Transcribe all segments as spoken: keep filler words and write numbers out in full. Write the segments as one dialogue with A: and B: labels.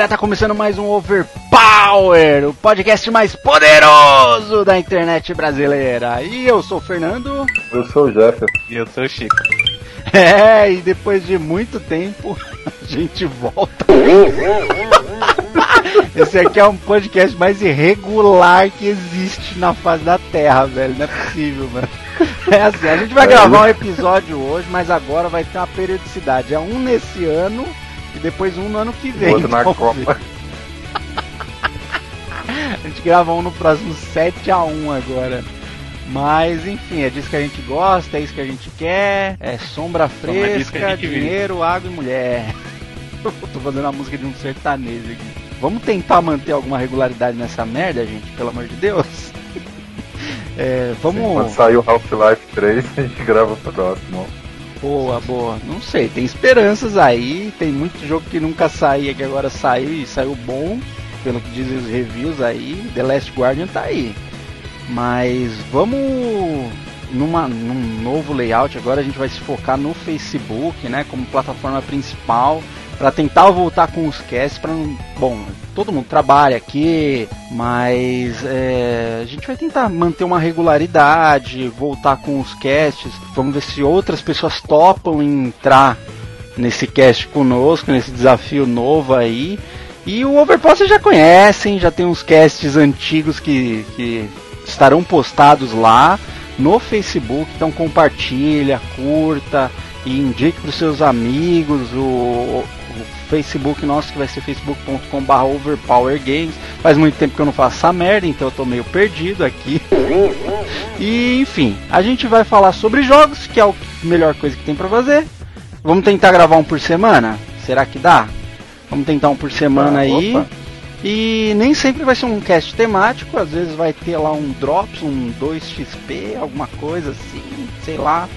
A: galera, tá começando mais um Overpower, o podcast mais poderoso da internet brasileira. E eu sou o Fernando.
B: Eu sou o Jefferson.
C: E eu sou o Chico.
A: É, e depois de muito tempo, a gente volta. Esse aqui é um podcast mais irregular que existe na face da Terra, velho. Não é possível, mano. É assim, a gente vai gravar um episódio hoje, mas agora vai ter uma periodicidade. É um nesse ano e depois um no ano que vem.
B: Outro na
A: então,
B: Copa.
A: A gente grava um no próximo sete a um agora. Mas enfim, é disso que a gente gosta, é isso que a gente quer. É sombra fresca, dinheiro, água e mulher. Tô fazendo a música de um sertanejo aqui. Vamos tentar manter alguma regularidade nessa merda, gente, pelo amor de Deus. É, vamos...
B: Sim, quando sair o Half-Life três, a gente grava o próximo.
A: Boa, boa. Não sei, tem esperanças aí. Tem muito jogo que nunca saía, que agora saiu e saiu bom, pelo que dizem os reviews aí. The Last Guardian tá aí. Mas vamos numa, num novo layout. Agora a gente vai se focar no Facebook, né, como plataforma principal, para tentar voltar com os casts. Para não... Bom, todo mundo trabalha aqui, mas é, a gente vai tentar manter uma regularidade, voltar com os casts. Vamos ver se outras pessoas topam entrar nesse cast conosco, nesse desafio novo aí. E o Overpower vocês já conhecem, já tem uns casts antigos que... que estarão postados lá no Facebook, então compartilha, curta e indique para os seus amigos. O, o, o Facebook nosso, que vai ser facebook ponto com barra overpower games. Faz muito tempo que eu não faço essa merda, então eu tô meio perdido aqui. E enfim, a gente vai falar sobre jogos, que é a melhor coisa que tem para fazer. Vamos tentar gravar um por semana? Será que dá? Vamos tentar um por semana ah, aí. Opa. E nem sempre vai ser um cast temático, às vezes vai ter lá um Drops, um dois X P, alguma coisa assim, sei lá.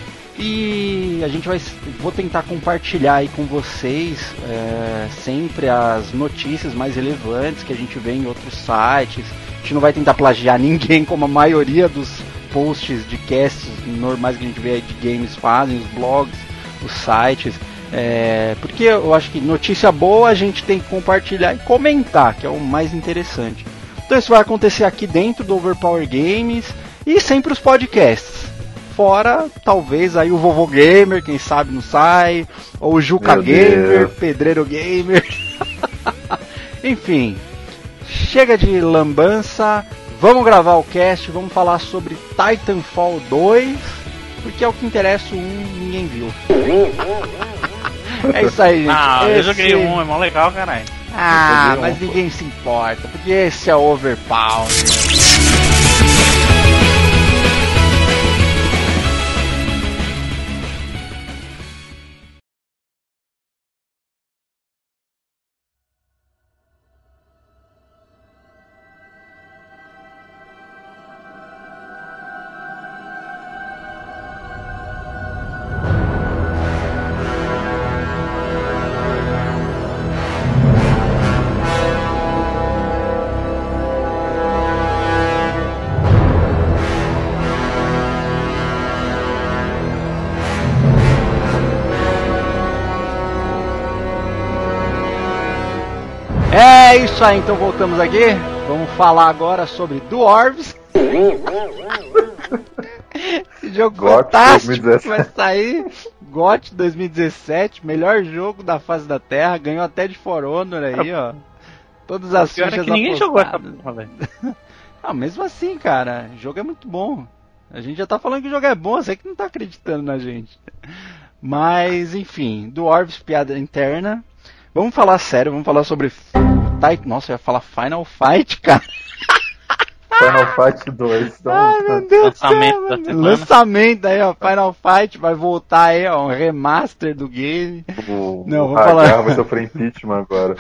A: E a gente vai, vou tentar compartilhar aí com vocês é, sempre as notícias mais relevantes que a gente vê em outros sites. A gente não vai tentar plagiar ninguém, como a maioria dos posts de casts normais que a gente vê aí de games fazem, os blogs, os sites. É, porque eu acho que notícia boa a gente tem que compartilhar e comentar, que é o mais interessante. Então isso vai acontecer aqui dentro do Overpower Games e sempre os podcasts. Fora, talvez, aí o Vovô Gamer, quem sabe não sai, ou o Juca Meu Gamer, Deus. Pedreiro Gamer. Enfim, chega de lambança, vamos gravar o cast, vamos falar sobre Titanfall dois, porque é o que interessa, o um ninguém viu. É isso aí, gente.
C: Ah,
A: esse...
C: eu joguei um, é mó legal, caralho.
A: Ah, mas um, ninguém se importa, porque esse é o Overpower. É isso aí, então voltamos aqui. Vamos falar agora sobre Dwarves. Esse jogo fantástico vai sair. G O T dois mil e dezessete, melhor jogo da face da Terra. Ganhou até de For Honor aí, ó. Todas as
C: fichas
A: apostadas.
C: Ninguém jogou essa porra, velho.
A: Ah, mesmo assim, cara, o jogo é muito bom. A gente já tá falando que o jogo é bom, você que não tá acreditando na gente. Mas, enfim, Dwarves, piada interna. Vamos falar sério, vamos falar sobre... Nossa, eu ia falar Final Fight, cara.
B: Final Fight dois. Então...
A: Ai, meu Deus
C: Lançamento
A: do céu,
C: da semana.
A: Lançamento aí, ó. Final Fight vai voltar aí, ó. Um remaster do game.
B: O,
A: Não,
B: o
A: vou falar.
B: vai sofrer impeachment agora.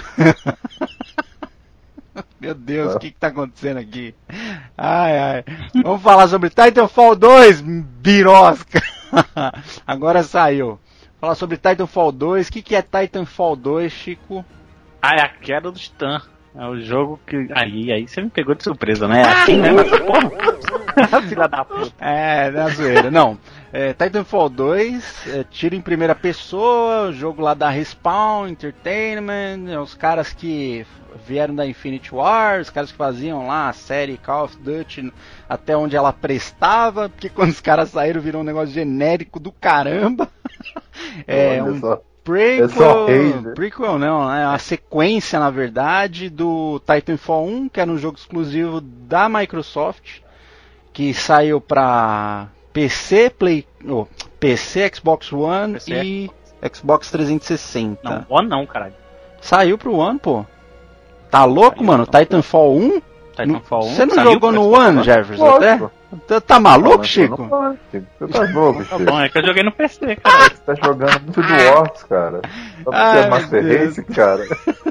A: Meu Deus, o que que tá acontecendo aqui? Ai, ai. Vamos falar sobre Titanfall dois, birosca. Agora saiu. Falar sobre Titanfall dois. O que que é Titanfall dois, Chico?
C: Ah, é a queda do Titã. É o jogo que... Aí, aí você me pegou de surpresa, né? É assim mesmo essa porra? Filha da puta.
A: É, na zoeira. Não. É, Titanfall dois, é, tiro em primeira pessoa, jogo lá da Respawn Entertainment, é, os caras que vieram da Infinity War, os caras que faziam lá a série Call of Duty até onde ela prestava, porque quando os caras saíram virou um negócio genérico do caramba. É
B: Olha
A: um
B: só.
A: prequel,
B: É só rei, né?
A: prequel não, é a sequência na verdade do Titanfall um, que era um jogo exclusivo da Microsoft, que saiu pra P C, Play, oh, P C, Xbox One P C. E Xbox trezentos e sessenta.
C: Não, One não, caralho.
A: Saiu pro One, pô. Tá louco, saiu, mano? Não. Titanfall um?
C: Titanfall um.
A: Você não jogou no One, Jefferson, até? Tá, tá maluco, não, Chico?
B: Não, Chico? Você tá louco, Chico?
C: Tá bom, é que eu joguei no P C, cara.
B: Você tá jogando muito do Wars, cara. Só porque é Master Race, cara.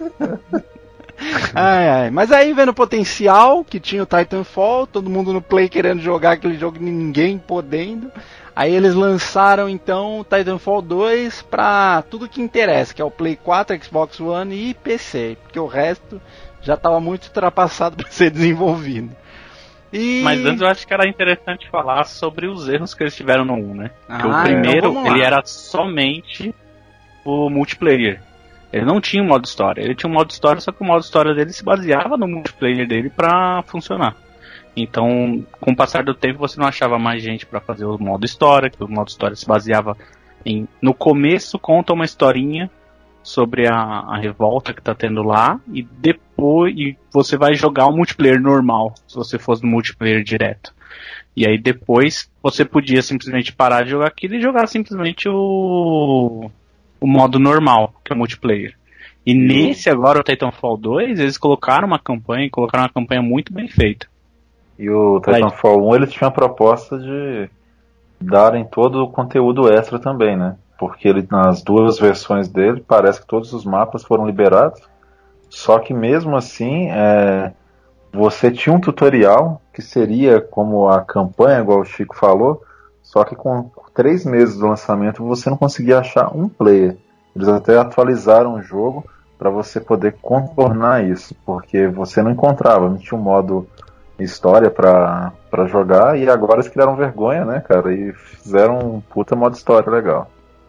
A: Ai, ai. Mas aí vendo o potencial que tinha o Titanfall, todo mundo no Play querendo jogar aquele jogo e ninguém podendo. Aí eles lançaram então o Titanfall dois pra tudo que interessa, que é o Play quatro, Xbox One e P C, porque o resto já estava muito ultrapassado para ser desenvolvido. E... Mas
C: antes eu acho que era interessante falar sobre os erros que eles tiveram no um, né? Porque
A: ah,
C: o primeiro,
A: então
C: ele era somente o multiplayer. Ele não tinha um modo história. Ele tinha um modo história, só que o modo história dele se baseava no multiplayer dele pra funcionar. Então, com o passar do tempo, você não achava mais gente pra fazer o modo história, que o modo história se baseava em... No começo, conta uma historinha sobre a, a revolta que tá tendo lá, e depois e você vai jogar o multiplayer normal, se você fosse no multiplayer direto. E aí depois, você podia simplesmente parar de jogar aquilo e jogar simplesmente o... o modo normal, que é o multiplayer. E uhum. nesse agora, o Titanfall dois, eles colocaram uma campanha, colocaram uma campanha muito bem feita.
B: E o Titanfall um, eles tinham a proposta de darem todo o conteúdo extra também, né? Porque ele, nas duas versões dele, parece que todos os mapas foram liberados, só que mesmo assim, é, você tinha um tutorial, que seria como a campanha, igual o Chico falou, só que com três meses do lançamento você não conseguia achar um player. Eles até atualizaram o jogo para você poder contornar isso, porque você não encontrava, não tinha um modo história para para jogar, e agora eles criaram vergonha, né, cara, e fizeram um puta modo história legal.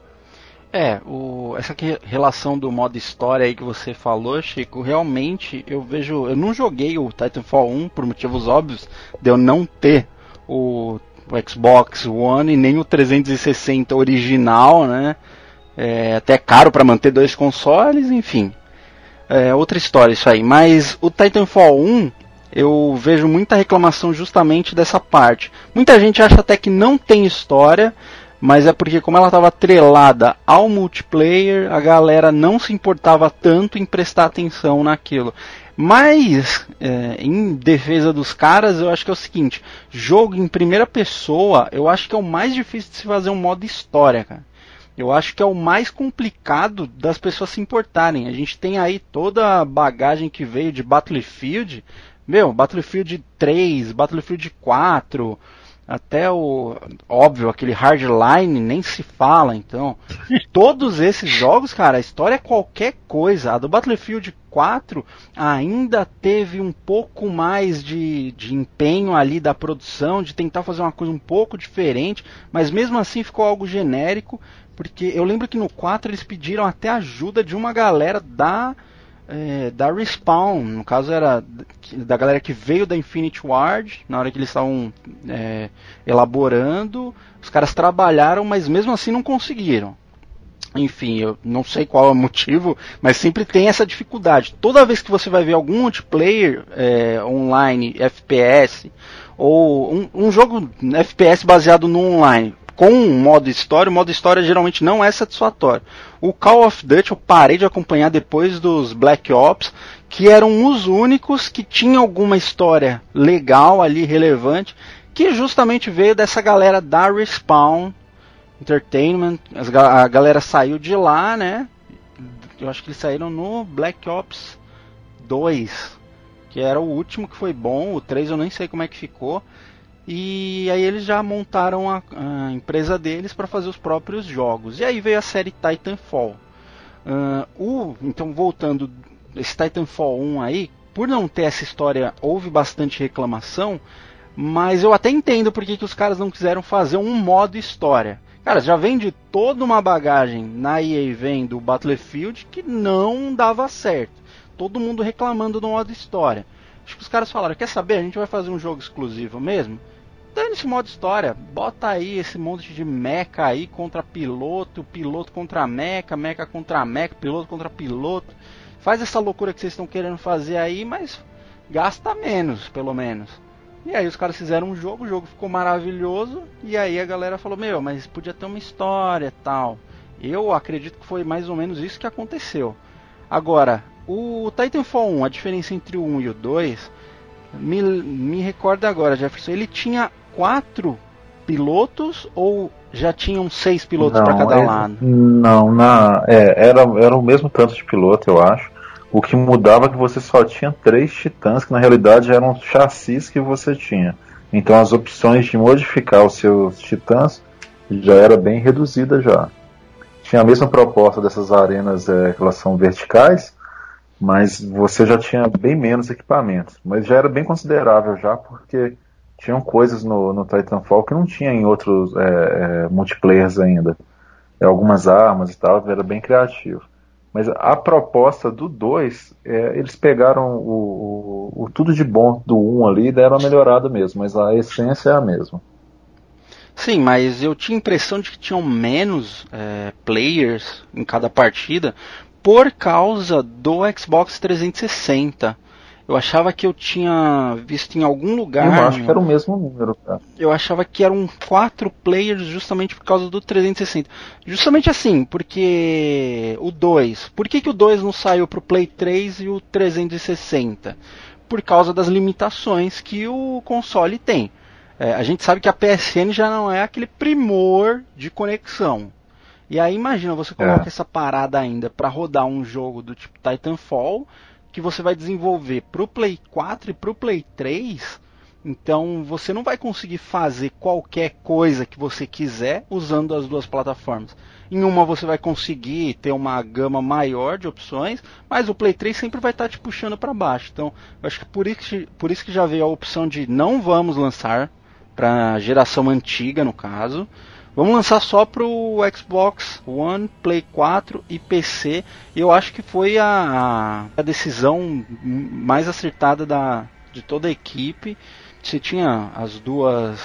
A: É, o, essa que, relação do modo história aí que você falou, Chico, realmente eu vejo, eu não joguei o Titanfall um por motivos óbvios de eu não ter o o Xbox One e nem o trezentos e sessenta original, né? É até caro para manter dois consoles, enfim. É outra história isso aí. Mas o Titanfall um, eu vejo muita reclamação justamente dessa parte. Muita gente acha até que não tem história, mas é porque como ela estava atrelada ao multiplayer, a galera não se importava tanto em prestar atenção naquilo. Mas, é, em defesa dos caras, eu acho que é o seguinte, jogo em primeira pessoa, eu acho que é o mais difícil de se fazer um modo história, cara. Eu acho que é o mais complicado das pessoas se importarem. A gente tem aí toda a bagagem que veio de Battlefield, meu, Battlefield três, Battlefield quatro, até o, óbvio, aquele Hardline, nem se fala, então. Todos esses jogos, cara, a história é qualquer coisa. A do Battlefield quatro ainda teve um pouco mais de, de empenho ali da produção, de tentar fazer uma coisa um pouco diferente, mas mesmo assim ficou algo genérico, porque eu lembro que no quatro eles pediram até ajuda de uma galera da... É, da Respawn, no caso era da galera que veio da Infinity Ward, na hora que eles estavam é, elaborando, os caras trabalharam, mas mesmo assim não conseguiram. Enfim, eu não sei qual é o motivo, mas sempre tem essa dificuldade. Toda vez que você vai ver algum multiplayer é, online, F P S, ou um, um jogo F P S baseado no online, com um modo história, o modo história geralmente não é satisfatório. O Call of Duty eu parei de acompanhar depois dos Black Ops, que eram os únicos que tinham alguma história legal ali, relevante, que justamente veio dessa galera da Respawn Entertainment. A galera saiu de lá, né? Eu acho que eles saíram no Black Ops dois, que era o último que foi bom, o três eu nem sei como é que ficou. E aí eles já montaram a, a empresa deles para fazer os próprios jogos. E aí veio a série Titanfall. Uh, o, então voltando, esse Titanfall um aí, por não ter essa história, houve bastante reclamação. Mas eu até entendo porque que os caras não quiseram fazer um modo história. Cara, já vem de toda uma bagagem na E A, vem do Battlefield, que não dava certo. Todo mundo reclamando do modo história. Acho que os caras falaram, quer saber, a gente vai fazer um jogo exclusivo mesmo? Dane-se modo história, bota aí esse monte de mecha aí contra piloto, piloto contra mecha, mecha contra mecha, piloto contra piloto. Faz essa loucura que vocês estão querendo fazer aí, mas gasta menos, pelo menos. E aí os caras fizeram um jogo, o jogo ficou maravilhoso, e aí a galera falou, meu, mas podia ter uma história e tal. Eu acredito que foi mais ou menos isso que aconteceu. Agora, o Titanfall um, a diferença entre o um e o dois, me, me recorda agora, Jefferson, ele tinha quatro pilotos ou já tinham seis pilotos para cada
B: ele,
A: lado?
B: Não, na, é, era, era o mesmo tanto de piloto, eu acho. O que mudava é que você só tinha três titãs, que na realidade eram chassis que você tinha. Então as opções de modificar os seus titãs já era bem reduzida já. Tinha a mesma proposta dessas arenas, é, que elas são verticais, mas você já tinha bem menos equipamentos. Mas já era bem considerável já, porque tinham coisas no, no Titanfall que não tinha em outros é, é, multiplayers ainda. É, algumas armas e tal, era bem criativo. Mas a proposta do dois, é, eles pegaram o, o, o tudo de bom do um ali e deram uma melhorada mesmo, mas a essência é a mesma.
A: Sim, mas eu tinha a impressão de que tinham menos é, players em cada partida por causa do Xbox trezentos e sessenta. Eu achava que eu tinha visto em algum lugar...
B: Eu acho que era o mesmo número, cara.
A: Eu achava que eram quatro players justamente por causa do trezentos e sessenta. Justamente assim, porque o dois... Por que, que o dois não saiu pro Play três e o trezentos e sessenta? Por causa das limitações que o console tem. É, a gente sabe que a P S N já não é aquele primor de conexão. E aí imagina, você coloca é. essa parada ainda para rodar um jogo do tipo Titanfall, que você vai desenvolver pro Play quatro e pro Play três, então você não vai conseguir fazer qualquer coisa que você quiser usando as duas plataformas. Em uma você vai conseguir ter uma gama maior de opções, mas o Play três sempre vai estar te puxando para baixo. Então, eu acho que por isso que, por isso que já veio a opção de não vamos lançar para geração antiga, no caso. Vamos lançar só pro Xbox One, Play quatro e P C. E eu acho que foi a, a decisão mais acertada da, de toda a equipe. Você tinha as duas,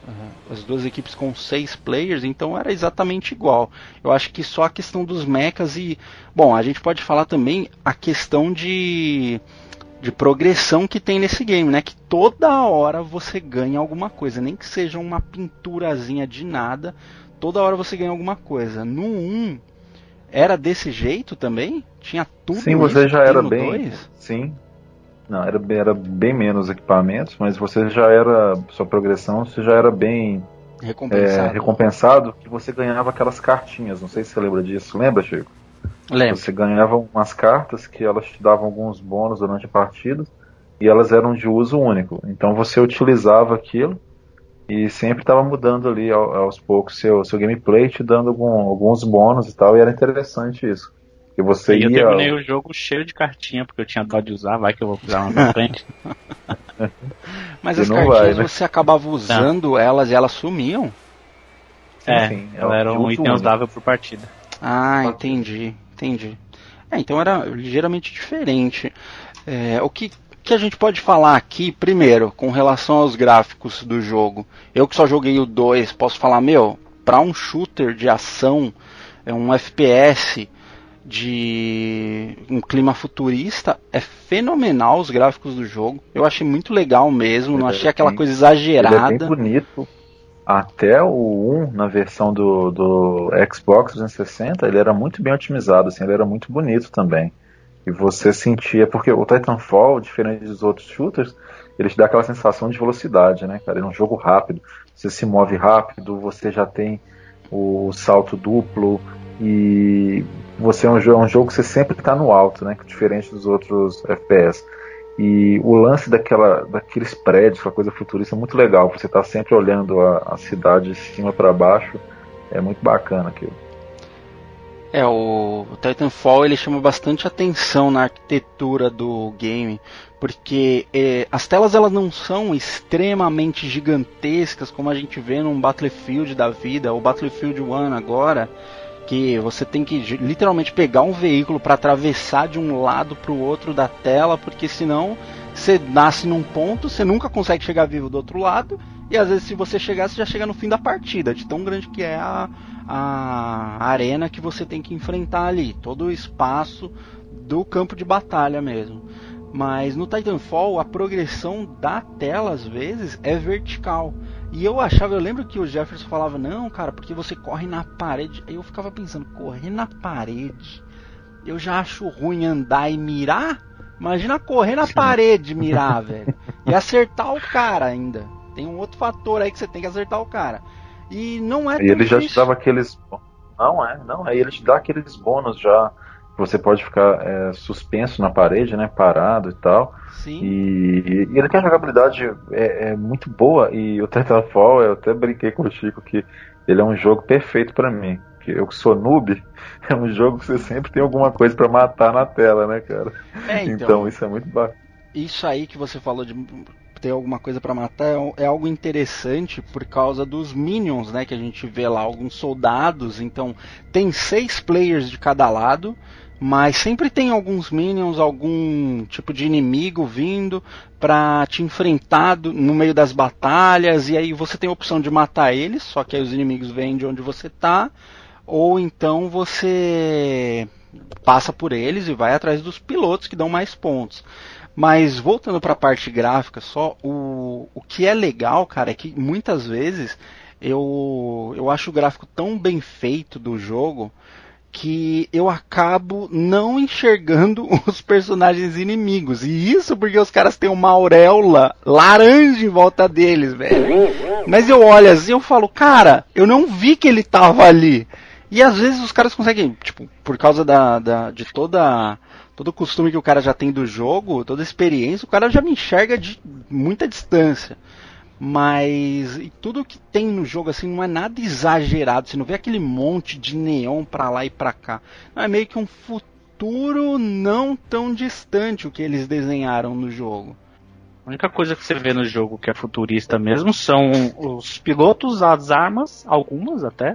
A: as duas equipes com seis players, então era exatamente igual. Eu acho que só a questão dos mechas e... Bom, a gente pode falar também a questão de... de progressão que tem nesse game, né? Que toda hora você ganha alguma coisa, nem que seja uma pinturazinha de nada, toda hora você ganha alguma coisa. No um, era desse jeito também? Tinha tudo?
B: Sim, você já era bem...
A: dois?
B: Sim. Não, era, era bem menos equipamentos, mas você já era... Sua progressão, você já era bem...
A: Recompensado.
B: É, recompensado, que você ganhava aquelas cartinhas. Não sei se você lembra disso. Lembra, Chico?
A: Lembro.
B: Você ganhava umas cartas que elas te davam alguns bônus durante a partida e elas eram de uso único. Então você utilizava aquilo e sempre estava mudando ali aos poucos seu, seu gameplay, te dando algum, alguns bônus e tal, e era interessante isso. E você
C: e eu
B: ia...
C: terminei o jogo cheio de cartinha, porque eu tinha dó de usar, vai que eu vou usar uma na frente.
A: Mas as cartinhas vai, né? Você acabava usando tá. elas e elas sumiam?
C: É, sim, ela era um item usável por partida.
A: Ah, entendi, entendi. É, então era ligeiramente diferente. É, o que, que a gente pode falar aqui, primeiro, com relação aos gráficos do jogo? Eu que só joguei o dois, posso falar, meu, pra um shooter de ação, é um F P S de um clima futurista, é fenomenal os gráficos do jogo. Eu achei muito legal mesmo, não achei aquela coisa exagerada.
B: Ele é bem bonito. Até o um, na versão do, do Xbox trezentos e sessenta, ele era muito bem otimizado, assim, ele era muito bonito também. E você sentia, porque o Titanfall, diferente dos outros shooters, ele te dá aquela sensação de velocidade, né, cara? Ele é um jogo rápido, você se move rápido, você já tem o salto duplo, e você é um, é um jogo que você sempre está no alto, né, diferente dos outros F P S. E o lance daquela, daqueles prédios, aquela coisa futurista, é muito legal. Você está sempre olhando a, a cidade de cima para baixo. É muito bacana aquilo.
A: É, o, o Titanfall ele chama bastante atenção na arquitetura do game, porque é, as telas elas não são extremamente gigantescas como a gente vê num Battlefield da vida, ou Battlefield um agora, que você tem que literalmente pegar um veículo para atravessar de um lado para o outro da tela, porque senão você nasce num ponto, você nunca consegue chegar vivo do outro lado, e às vezes se você chegar, você já chega no fim da partida, de tão grande que é a, a arena que você tem que enfrentar ali, todo o espaço do campo de batalha mesmo. Mas no Titanfall a progressão da tela às vezes é vertical. E eu achava, eu lembro que o Jefferson falava, não, cara, porque você corre na parede. Aí eu ficava pensando, correr na parede, eu já acho ruim andar e mirar. Imagina correr na parede e mirar, velho. E acertar o cara ainda. Tem um outro fator aí que você tem que acertar o cara. E não é tão
B: E ele já te
A: difícil.
B: dava aqueles... Não é, não, aí ele te dá aqueles bônus já... Você pode ficar é, suspenso na parede, né, parado e tal.
A: Sim.
B: E, e ele tem a jogabilidade é, é muito boa. E o Titanfall, eu até brinquei com o Chico que ele é um jogo perfeito pra mim. Que eu que sou noob, é um jogo que você sempre tem alguma coisa pra matar na tela, né, cara?
A: É, então,
B: então isso é muito bacana.
A: Isso aí que você falou de ter alguma coisa pra matar é, é algo interessante por causa dos minions, né, que a gente vê lá, alguns soldados. Então tem seis players de cada lado, mas sempre tem alguns minions, algum tipo de inimigo vindo pra te enfrentar do, no meio das batalhas, e aí você tem a opção de matar eles, só que aí os inimigos vêm de onde você tá, ou então você passa por eles e vai atrás dos pilotos que dão mais pontos. Mas voltando para a parte gráfica só, o, o que é legal, cara, é que muitas vezes eu, eu acho o gráfico tão bem feito do jogo que eu acabo não enxergando os personagens inimigos. E isso porque os caras têm uma auréola laranja em volta deles, velho. Mas eu olho assim e eu falo, cara, eu não vi que ele tava ali. E às vezes os caras conseguem, tipo, por causa da, da, de toda... todo o costume que o cara já tem do jogo, toda a experiência, o cara já me enxerga de muita distância. Mas e tudo que tem no jogo assim não é nada exagerado. Você não vê aquele monte de neon pra lá e pra cá. Não, é meio que um futuro não tão distante o que eles desenharam no jogo.
C: A única coisa que você vê no jogo que é futurista mesmo são os pilotos, as armas, algumas até,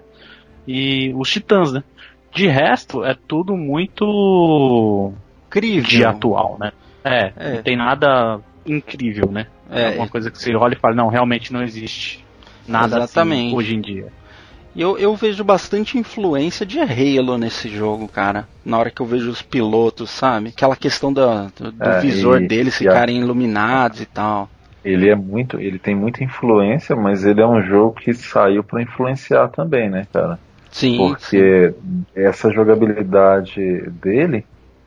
C: e os titãs, né? De resto, é tudo muito...
A: incrível.
C: De atual, né? É, é, não tem nada incrível, né? É uma coisa que você olha e fala, não, realmente não existe nada
A: exatamente
C: assim hoje em dia.
A: Eu, eu vejo bastante influência de Halo nesse jogo, cara. Na hora que eu vejo os pilotos, sabe? Aquela questão do, do, do é, visor e, deles ficarem a... iluminados e tal.
B: Ele é muito, ele tem muita influência, mas ele é um jogo que saiu pra influenciar também, né, cara?
A: Sim.
B: Porque
A: sim.
B: essa jogabilidade dele,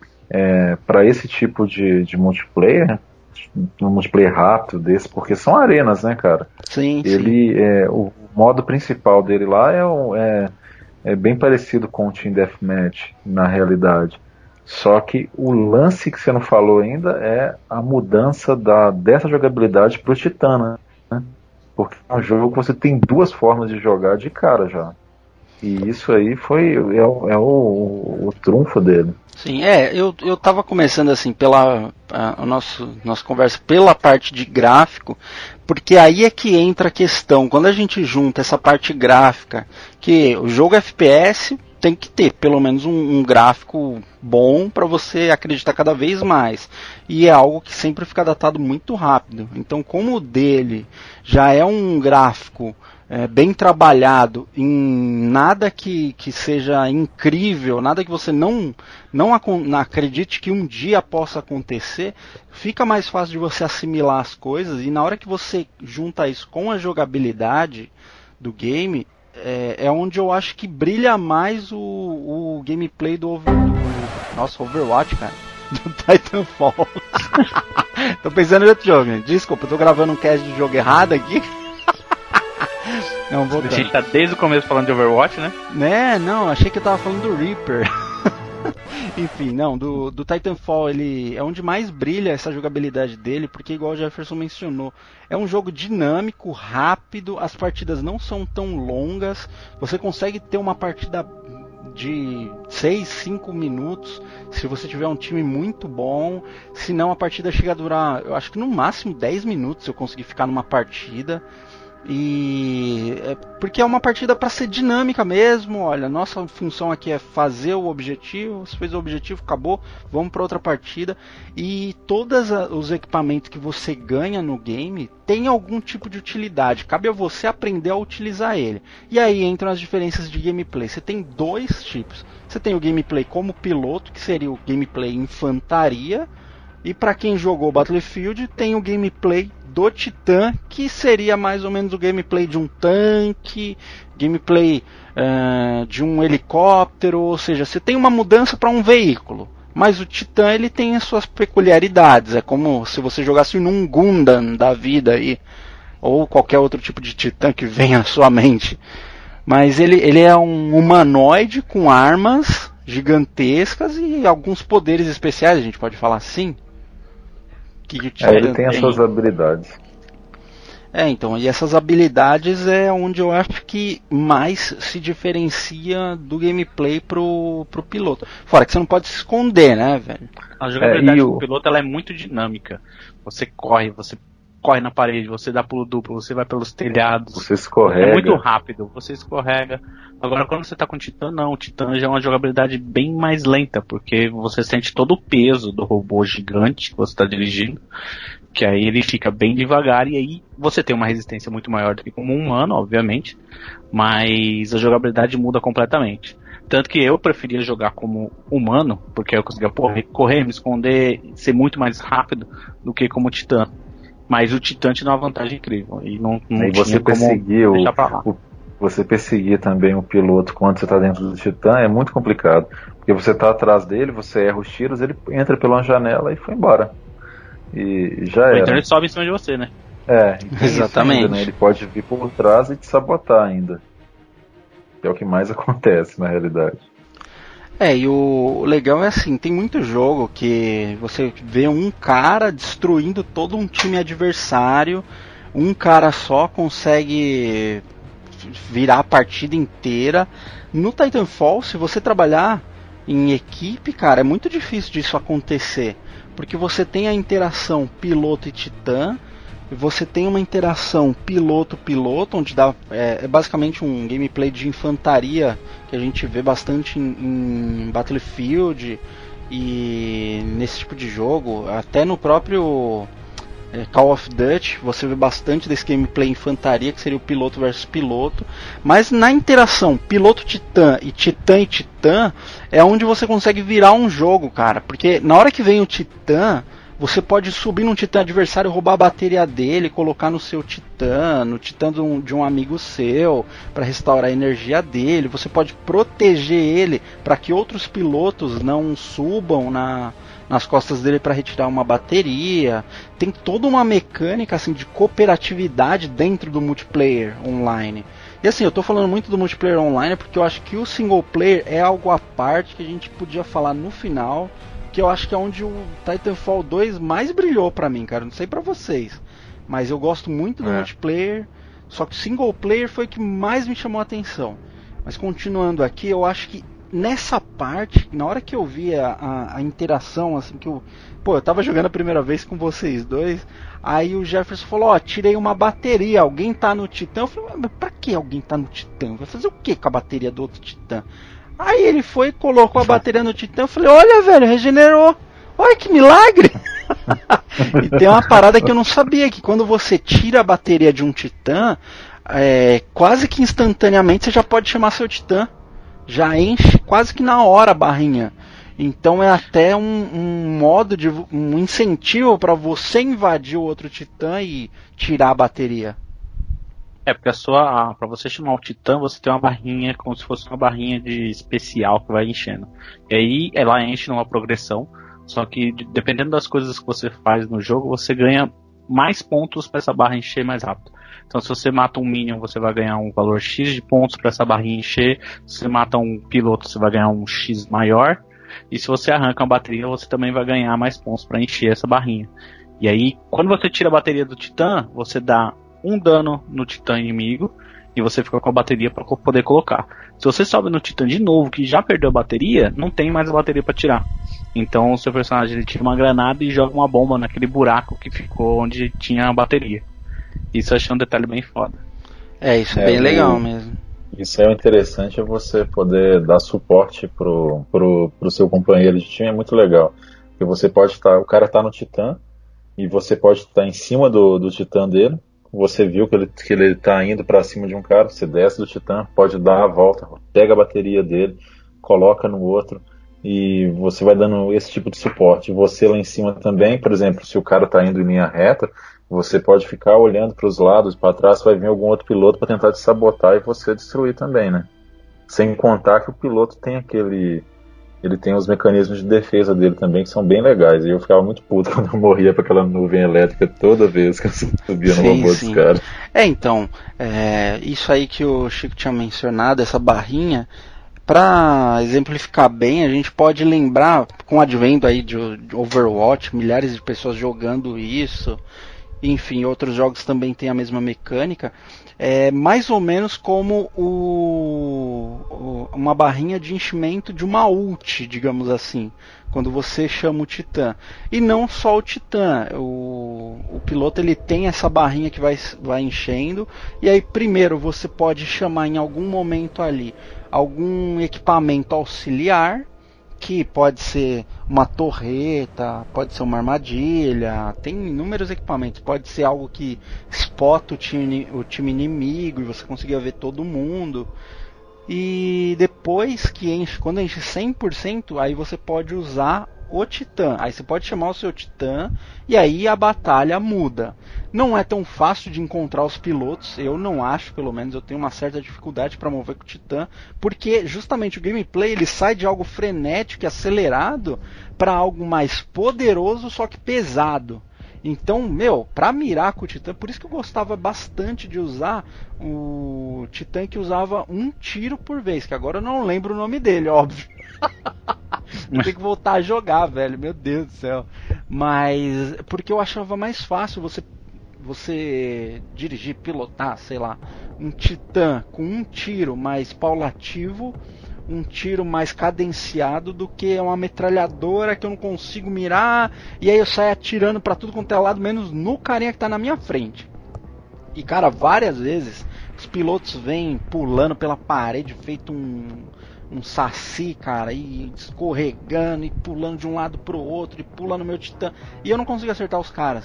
B: é, para esse tipo de, de multiplayer, um multiplayer rápido desse, porque são arenas, né, cara?
A: Sim,
B: ele,
A: sim.
B: É, o modo principal dele lá é, é, é bem parecido com o Team Deathmatch, na realidade. Só que o lance que você não falou ainda é a mudança da, dessa jogabilidade pro Titã, né? Porque é um jogo que você tem duas formas de jogar de cara já. E isso aí foi é, o, é o, o trunfo dele.
A: Sim, é, eu, eu tava começando assim pela a, a nosso, nossa conversa pela parte de gráfico, porque aí é que entra a questão, quando a gente junta essa parte gráfica, que o jogo F P S tem que ter pelo menos um, um gráfico bom para você acreditar cada vez mais, e é algo que sempre fica datado muito rápido, então como o dele já é um gráfico É, bem trabalhado, em nada que, que seja incrível, nada que você não, não acredite que um dia possa acontecer, fica mais fácil de você assimilar as coisas, e na hora que você junta isso com a jogabilidade do game, é, é onde eu acho que brilha mais o, o gameplay do, over, do nossa, Overwatch, cara, do Titanfall. Tô pensando em outro jogo, né? Desculpa, eu tô gravando um cast de jogo errado aqui. Não,
C: a gente tá desde o começo falando de Overwatch, né?
A: Né, não, achei que eu tava falando do Reaper. Enfim, não, do, do Titanfall, ele é onde mais brilha essa jogabilidade dele, porque igual o Jefferson mencionou, é um jogo dinâmico, rápido, as partidas não são tão longas, você consegue ter uma partida de seis, cinco minutos, se você tiver um time muito bom. Se não, a partida chega a durar, eu acho que no máximo dez minutos eu consegui ficar numa partida. E é porque é uma partida para ser dinâmica mesmo. Olha, nossa função aqui é fazer o objetivo. Você fez o objetivo, acabou, vamos para outra partida. E todos os equipamentos que você ganha no game tem algum tipo de utilidade. Cabe a você aprender a utilizar ele. E aí entram as diferenças de gameplay. Você tem dois tipos. Você tem o gameplay como piloto, que seria o gameplay infantaria. E para quem jogou Battlefield, tem o gameplay do Titã, que seria mais ou menos o gameplay de um tanque, gameplay uh, de um helicóptero, ou seja, você tem uma mudança para um veículo. Mas o Titã, ele tem as suas peculiaridades, é como se você jogasse num Gundam da vida aí, ou qualquer outro tipo de Titã que venha à sua mente. Mas ele, ele é um humanoide com armas gigantescas e alguns poderes especiais, a gente pode falar assim. Que
B: é, ele tem as suas habilidades.
A: É, então, e essas habilidades é onde eu acho que mais se diferencia do gameplay pro, pro piloto. Fora que você não pode se esconder, né, velho?
C: A jogabilidade
B: é,
C: do
B: o...
C: piloto ela é muito dinâmica. Você corre, você corre na parede, você dá pulo duplo, você vai pelos telhados.
B: Você escorrega.
C: É muito rápido, você escorrega. Agora, quando você tá com o Titã, não. O Titã já é uma jogabilidade bem mais lenta, porque você sente todo o peso do robô gigante que você tá dirigindo, que aí ele fica bem devagar, e aí você tem uma resistência muito maior do que como um humano, obviamente, mas a jogabilidade muda completamente. Tanto que eu preferia jogar como humano, porque eu conseguia correr, me esconder, ser muito mais rápido do que como Titã. Mas o Titã tinha uma vantagem incrível. E não, não
B: e você
C: tinha
B: perseguir
C: como
B: o,
C: deixar pra lá.
B: o, você perseguir também o piloto quando você está dentro do Titã é muito complicado. Porque você está atrás dele, você erra os tiros, ele entra pela janela e foi embora. E já era.
C: Então ele sobe em cima de você, né?
B: É,
A: exatamente.
B: Ainda, né? Ele pode vir por trás e te sabotar ainda. Que é o que mais acontece na realidade.
A: É, e o legal é assim, tem muito jogo que você vê um cara destruindo todo um time adversário, um cara só consegue virar a partida inteira. No Titanfall, se você trabalhar em equipe, cara, é muito difícil disso acontecer, porque você tem a interação piloto e titã, você tem uma interação piloto-piloto, onde dá, é, é basicamente um gameplay de infantaria que a gente vê bastante em, em Battlefield e nesse tipo de jogo. Até no próprio é, Call of Duty você vê bastante desse gameplay infantaria, que seria o piloto versus piloto. Mas na interação piloto-titã e titã e titã é onde você consegue virar um jogo, cara. Porque na hora que vem o titã, você pode subir num titã adversário, roubar a bateria dele, colocar no seu titã, no titã de um, de um amigo seu, para restaurar a energia dele. Você pode proteger ele para que outros pilotos não subam na, nas costas dele para retirar uma bateria. Tem toda uma mecânica assim, de cooperatividade dentro do multiplayer online. E assim, eu tô falando muito do multiplayer online porque eu acho que o single player é algo à parte que a gente podia falar no final, que eu acho que é onde o Titanfall dois mais brilhou pra mim, cara. Não sei pra vocês, mas eu gosto muito do é. multiplayer. Só que o single player foi o que mais me chamou a atenção. Mas continuando aqui, eu acho que nessa parte, na hora que eu vi a, a, a interação, assim, que eu... Pô, eu tava jogando a primeira vez com vocês dois. Aí o Jefferson falou, ó, oh, tirei uma bateria, alguém tá no Titã. Eu falei, mas pra que alguém tá no Titã? Vai fazer o que com a bateria do outro Titã? Aí ele foi e colocou a bateria no Titã. Eu falei, olha, velho, regenerou. Olha que milagre. E tem uma parada que eu não sabia, que quando você tira a bateria de um Titã, é, quase que instantaneamente você já pode chamar seu Titã. Já enche quase que na hora a barrinha. Então é até um, um modo de um incentivo para você invadir o outro Titã e tirar a bateria.
C: É, porque a sua, para você chamar o Titã, você tem uma barrinha como se fosse uma barrinha de especial que vai enchendo. E aí ela enche numa progressão, só que dependendo das coisas que você faz no jogo, você ganha mais pontos para essa barra encher mais rápido. Então se você mata um minion, você vai ganhar um valor X de pontos para essa barrinha encher. Se você mata um piloto, você vai ganhar um X maior. E se você arranca uma bateria, você também vai ganhar mais pontos para encher essa barrinha. E aí, quando você tira a bateria do Titã, você dá um dano no Titã inimigo e você fica com a bateria para poder colocar. Se você sobe no Titã de novo, que já perdeu a bateria, não tem mais a bateria para tirar. Então o seu personagem ele tira uma granada e joga uma bomba naquele buraco que ficou onde tinha a bateria. Isso eu achei um detalhe bem foda.
A: É, isso é, é bem o... legal mesmo.
B: Isso é interessante, é você poder dar suporte pro, pro, pro seu companheiro de time, é muito legal. Porque você pode estar, o cara tá no Titã, e você pode estar em cima do, do Titã dele, você viu que ele, que ele tá indo para cima de um cara, você desce do Titã, pode dar a volta, pega a bateria dele, coloca no outro, e você vai dando esse tipo de suporte. Você lá em cima também, por exemplo, se o cara tá indo em linha reta, você pode ficar olhando para os lados, para trás, vai vir algum outro piloto para tentar te sabotar e você destruir também, né? Sem contar que o piloto tem aquele... Ele tem os mecanismos de defesa dele também, que são bem legais. E eu ficava muito puto quando eu morria pra aquela nuvem elétrica toda vez que eu subia no robô dos caras.
A: É, então, é, isso aí que o Chico tinha mencionado, essa barrinha, pra exemplificar bem, a gente pode lembrar, com o advento aí de, de Overwatch, milhares de pessoas jogando isso... Enfim, outros jogos também têm a mesma mecânica. É mais ou menos como o, o, uma barrinha de enchimento de uma ult, digamos assim, quando você chama o Titã. E não só o Titã, o, o piloto ele tem essa barrinha que vai, vai enchendo, e aí primeiro você pode chamar em algum momento ali algum equipamento auxiliar, que pode ser uma torreta, pode ser uma armadilha, tem inúmeros equipamentos, pode ser algo que spota o time, o time inimigo e você conseguia ver todo mundo. E depois que enche, quando enche cem por cento, aí você pode usar o Titã. Aí você pode chamar o seu Titã e aí a batalha muda. Não é tão fácil de encontrar os pilotos, eu não acho, pelo menos eu tenho uma certa dificuldade para mover com o Titã, porque justamente o gameplay ele sai de algo frenético e acelerado para algo mais poderoso, só que pesado. Então, meu, pra mirar com o Titã, por isso que eu gostava bastante de usar o Titã que usava um tiro por vez, que agora eu não lembro o nome dele, óbvio. Eu tenho que voltar a jogar, velho, meu Deus do céu. Mas, porque eu achava mais fácil você, você dirigir, pilotar, sei lá, um Titã com um tiro mais paulativo, um tiro mais cadenciado do que uma metralhadora que eu não consigo mirar e aí eu saio atirando pra tudo quanto é lado, menos no carinha que tá na minha frente. E cara, várias vezes os pilotos vêm pulando pela parede feito um, um saci, cara, e escorregando e pulando de um lado pro outro e pulando meu Titã, e eu não consigo acertar os caras.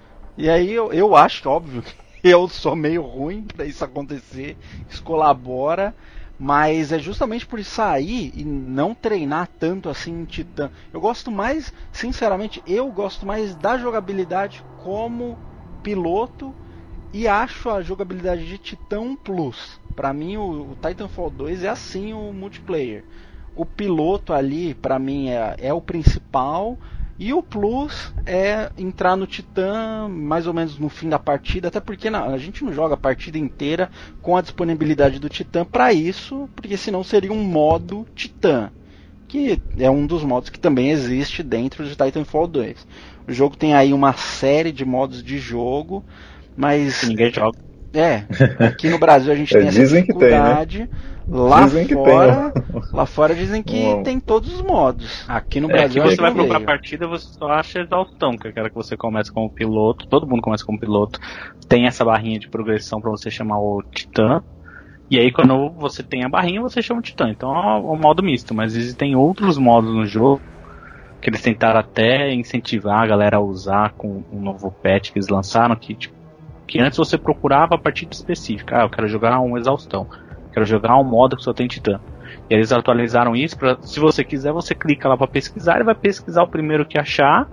A: E aí eu, eu acho, óbvio, que eu sou meio ruim pra isso acontecer, isso colabora. Mas é justamente por sair e não treinar tanto assim em Titã. Eu gosto mais, sinceramente, eu gosto mais da jogabilidade como piloto e acho a jogabilidade de Titã um plus. Pra mim o, o Titanfall dois é assim o multiplayer. O piloto ali, pra mim, é, é o principal. E o plus é entrar no Titã mais ou menos no fim da partida, até porque não, a gente não joga a partida inteira com a disponibilidade do Titã para isso, porque senão seria um modo Titã, que é um dos modos que também existe dentro de Titanfall dois. O jogo tem aí uma série de modos de jogo, mas
C: ninguém joga.
A: É, aqui no Brasil a gente tem essa dificuldade.
B: Tem, né?
A: Lá fora, lá fora dizem que Uou. tem todos os modos. Aqui no Brasil
C: é que você vai procurar a partida, você só acha exaustão, que é aquela que você começa como piloto, todo mundo começa como piloto, tem essa barrinha de progressão para você chamar o Titã. E aí quando você tem a barrinha, você chama o Titã. Então é um modo misto, mas existem outros modos no jogo que eles tentaram até incentivar a galera a usar com um novo patch que eles lançaram, que tipo, que antes você procurava a partida específica. Ah, eu quero jogar um exaustão, quero jogar um modo que só tem Titã. E eles atualizaram isso pra, se você quiser, você clica lá pra pesquisar, ele vai pesquisar o primeiro que achar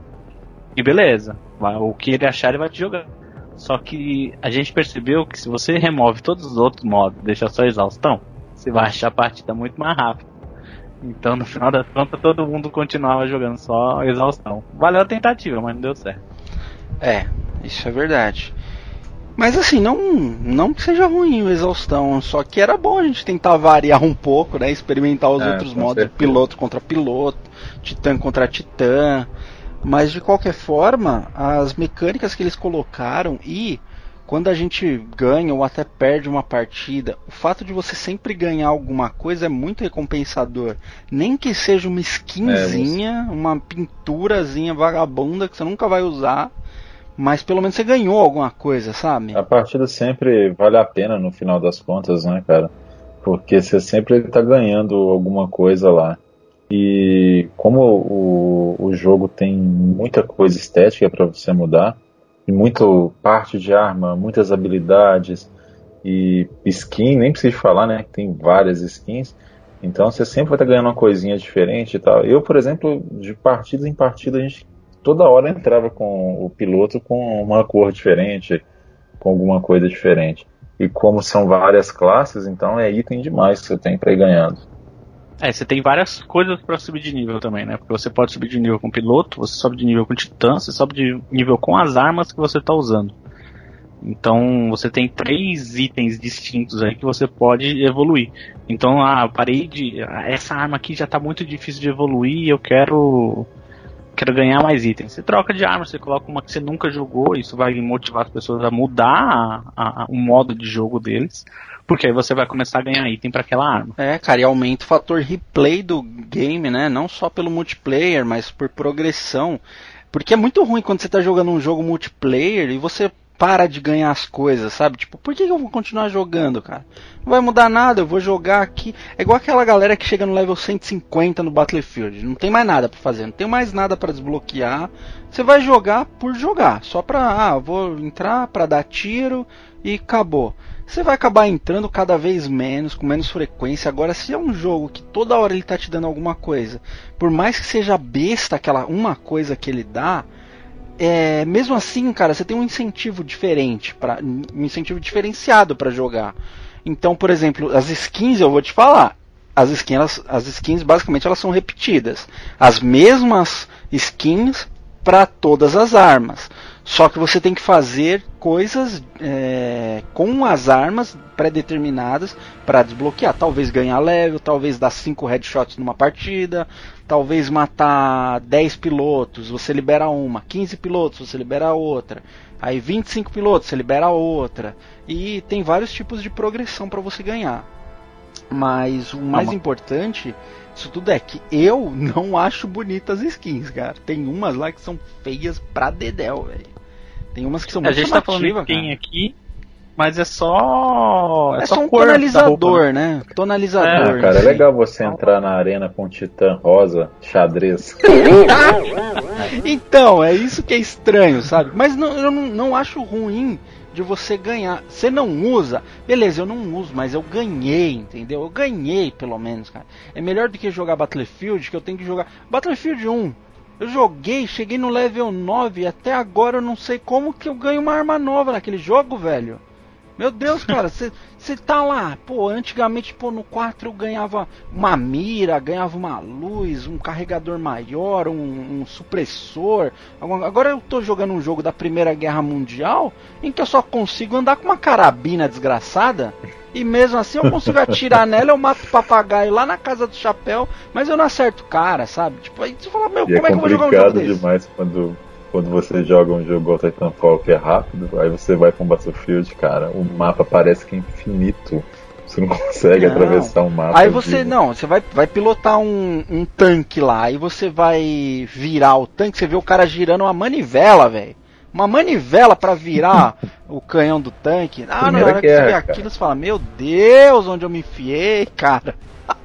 C: e beleza, vai, o que ele achar ele vai te jogar. Só que a gente percebeu que se você remove todos os outros modos, deixa só exaustão, você vai achar a partida muito mais rápido. Então no final das contas todo mundo continuava jogando só exaustão. Valeu a tentativa, mas não deu certo.
A: É, isso é verdade. Mas assim, não, não que seja ruim o exaustão, só que era bom a gente tentar variar um pouco, né? Experimentar os é, outros modos, certeza. Piloto contra piloto, Titã contra Titã. Mas de qualquer forma, as mecânicas que eles colocaram e quando a gente ganha ou até perde uma partida, o fato de você sempre ganhar alguma coisa é muito recompensador. Nem que seja uma skinzinha, é, uma pinturazinha vagabunda que você nunca vai usar, mas pelo menos você ganhou alguma coisa, sabe?
B: A partida sempre vale a pena no final das contas, né, cara? Porque você sempre tá ganhando alguma coisa lá. E como o, o jogo tem muita coisa estética para você mudar, e muito parte de arma, muitas habilidades e skin, nem preciso falar, né? Tem várias skins, então você sempre vai estar ganhando uma coisinha diferente e tal. Eu, por exemplo, de partida em partida, a gente toda hora entrava com o piloto com uma cor diferente, com alguma coisa diferente. E como são várias classes, então é item demais que você tem para ir ganhando.
C: É, você tem várias coisas para subir de nível também, né? Porque você pode subir de nível com o piloto, você sobe de nível com o titã, você sobe de nível com as armas que você está usando. Então você tem três itens distintos aí que você pode evoluir. Então, ah, parei de... essa arma aqui já está muito difícil de evoluir, eu quero... quero ganhar mais itens. Você troca de arma, você coloca uma que você nunca jogou, isso vai motivar as pessoas a mudar a, a, o modo de jogo deles. Porque aí você vai começar a ganhar item para aquela arma.
A: É, cara, e aumenta o fator replay do game, né? Não só pelo multiplayer, mas por progressão. Porque é muito ruim quando você tá jogando um jogo multiplayer e você para de ganhar as coisas, sabe? Tipo, por que eu vou continuar jogando, cara? Não vai mudar nada, eu vou jogar aqui. É igual aquela galera que chega no level cento e cinquenta no Battlefield. Não tem mais nada pra fazer, não tem mais nada pra desbloquear. Você vai jogar por jogar. Só pra, ah, vou entrar pra dar tiro e acabou. Você vai acabar entrando cada vez menos, com menos frequência. Agora, se é um jogo que toda hora ele tá te dando alguma coisa, por mais que seja besta aquela uma coisa que ele dá, é, mesmo assim, cara, você tem um incentivo diferente, pra, um incentivo diferenciado para jogar. Então, por exemplo, as skins, eu vou te falar, as skins, elas, as skins basicamente elas são repetidas. As mesmas skins para todas as armas. Só que você tem que fazer coisas é, com as armas pré-determinadas para desbloquear. Talvez ganhar level, talvez dar cinco headshots numa partida, talvez matar dez pilotos, você libera uma, quinze pilotos, você libera outra. Aí vinte e cinco pilotos, você libera outra. E tem vários tipos de progressão para você ganhar. Mas o mais Toma. importante... Isso tudo é que eu não acho bonitas as skins, cara. Tem umas lá que são feias pra dedéu, velho. Tem umas que são muito chamativas, cara.
C: A gente tá falando de skin aqui, mas é só...
A: É, é só, só um tonalizador, roupa, né? Tonalizador.
B: É, cara, é legal você entrar na arena com titã rosa, xadrez.
A: Então, é isso que é estranho, sabe? Mas não, eu não, não acho ruim de você ganhar. Você não usa, beleza, eu não uso, mas eu ganhei, entendeu? Eu ganhei pelo menos, cara. É melhor do que jogar Battlefield, que eu tenho que jogar Battlefield um. Eu joguei, cheguei no level nove e até agora eu não sei como que eu ganho uma arma nova naquele jogo, velho. Meu Deus, cara, você tá lá, pô, antigamente, pô, no quatro eu ganhava uma mira, ganhava uma luz, um carregador maior, um, um supressor. Agora eu tô jogando um jogo da Primeira Guerra Mundial em que eu só consigo andar com uma carabina desgraçada e mesmo assim eu consigo atirar nela, eu mato o papagaio lá na casa do chapéu, mas eu não acerto o cara, sabe? Tipo, aí você fala, meu,
B: e
A: como é, é que eu vou jogar um jogo desse?
B: É demais quando... Quando você joga um jogo igual Titanfall que é rápido, aí você vai pra um Battlefield, cara, o mapa parece que é infinito. Você não consegue não. atravessar um mapa.
A: Aí você, de... não, você vai, vai pilotar um, um tanque lá, aí você vai virar o tanque, você vê o cara girando uma manivela, velho. Uma manivela pra virar o canhão do tanque. Ah, na hora que você vê aquilo, você fala, meu Deus, onde eu me enfiei, cara.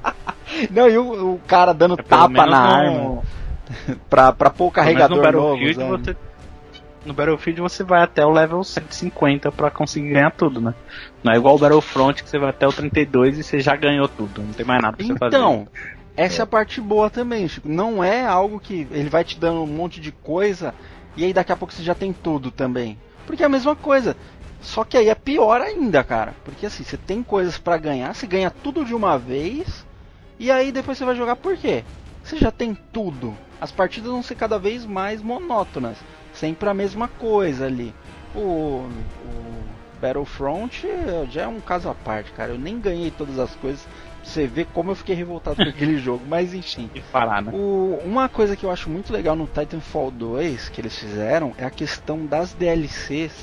A: Não, e o, o cara dando é, tapa na arma. pra, pra pôr o carregador
C: no
A: novo.
C: Você, no Battlefield você vai até o level cento e cinquenta pra conseguir ganhar tudo, né? Não é igual o Battlefront que você vai até o trinta e dois e você já ganhou tudo. Não tem mais nada pra
A: então,
C: você fazer.
A: Então, essa é a parte boa também, Chico. Não é algo que ele vai te dando um monte de coisa e aí daqui a pouco você já tem tudo também. Porque é a mesma coisa. Só que aí é pior ainda, cara. Porque assim, você tem coisas pra ganhar, você ganha tudo de uma vez e aí depois você vai jogar por quê? Você já tem tudo. As partidas vão ser cada vez mais monótonas. Sempre a mesma coisa ali. O, o Battlefront já é um caso à parte, cara. Eu nem ganhei todas as coisas. Você vê como eu fiquei revoltado com aquele jogo. Mas enfim.
C: E parar, né?
A: O, uma coisa que eu acho muito legal no Titanfall dois que eles fizeram é a questão das D L Cs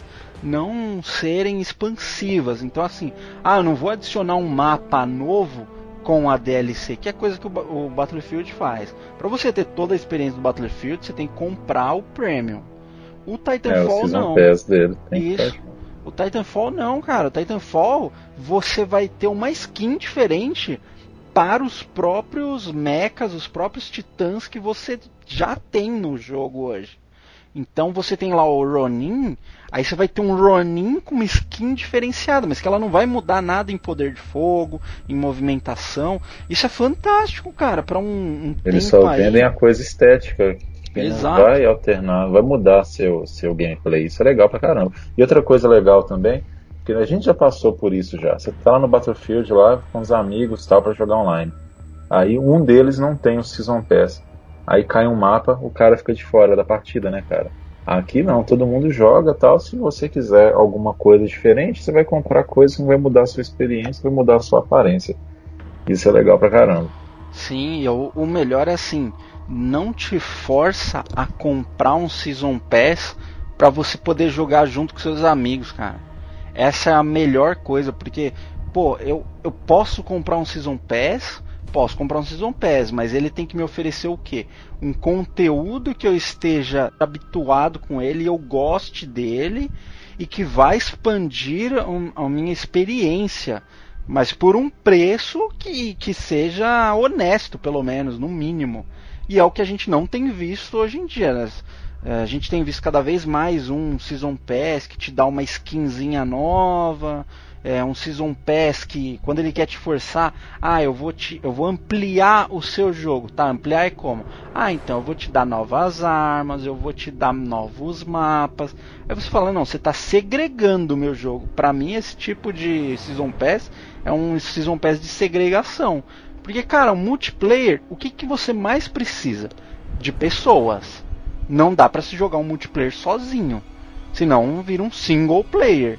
A: não serem expansivas. Então assim, ah, eu não vou adicionar um mapa novo com a D L C, que é coisa que o, o Battlefield faz. Para você ter toda a experiência do Battlefield, você tem que comprar o Premium. O Titanfall
B: é, o
A: não.
B: Pass dele tem
A: Isso. O Titanfall não, cara. O Titanfall você vai ter uma skin diferente para os próprios mechas, os próprios titãs que você já tem no jogo hoje. Então você tem lá o Ronin, aí você vai ter um Ronin com uma skin diferenciada, mas que ela não vai mudar nada em poder de fogo, em movimentação. Isso é fantástico, cara, para um, um
B: Eles
A: tempo
B: só
A: aí.
B: vendem a coisa estética, que
A: Exato.
B: não vai alternar, vai mudar seu, seu gameplay. Isso é legal pra caramba. E outra coisa legal também, que a gente já passou por isso já. Você tá lá no Battlefield lá com os amigos tal para jogar online. Aí um deles não tem o Season Pass. Aí cai um mapa, o cara fica de fora da partida, né, cara? Aqui não, todo mundo joga tal. Se você quiser alguma coisa diferente, você vai comprar coisa que não vai mudar a sua experiência, vai mudar a sua aparência. Isso é legal pra caramba.
A: Sim, o, o melhor é assim, não te força a comprar um Season Pass pra você poder jogar junto com seus amigos, cara. Essa é a melhor coisa, porque, pô, eu, eu posso comprar um Season Pass... Posso comprar um Season Pass, mas ele tem que me oferecer o quê? Um conteúdo que eu esteja habituado com ele e eu goste dele e que vai expandir a minha experiência, mas por um preço que, que seja honesto, pelo menos, no mínimo. E é o que a gente não tem visto hoje em dia, né? A gente tem visto cada vez mais um Season Pass que te dá uma skinzinha nova... É um Season Pass que, quando ele quer te forçar, ah, eu vou, te, eu vou ampliar o seu jogo, tá? Ampliar é como? Ah, então eu vou te dar novas armas, eu vou te dar novos mapas. Aí você fala, não, você tá segregando o meu jogo. Pra mim, esse tipo de Season Pass é um Season Pass de segregação. Porque, cara, o multiplayer, o que, que você mais precisa? De pessoas. Não dá pra se jogar um multiplayer sozinho. Senão vira um single player.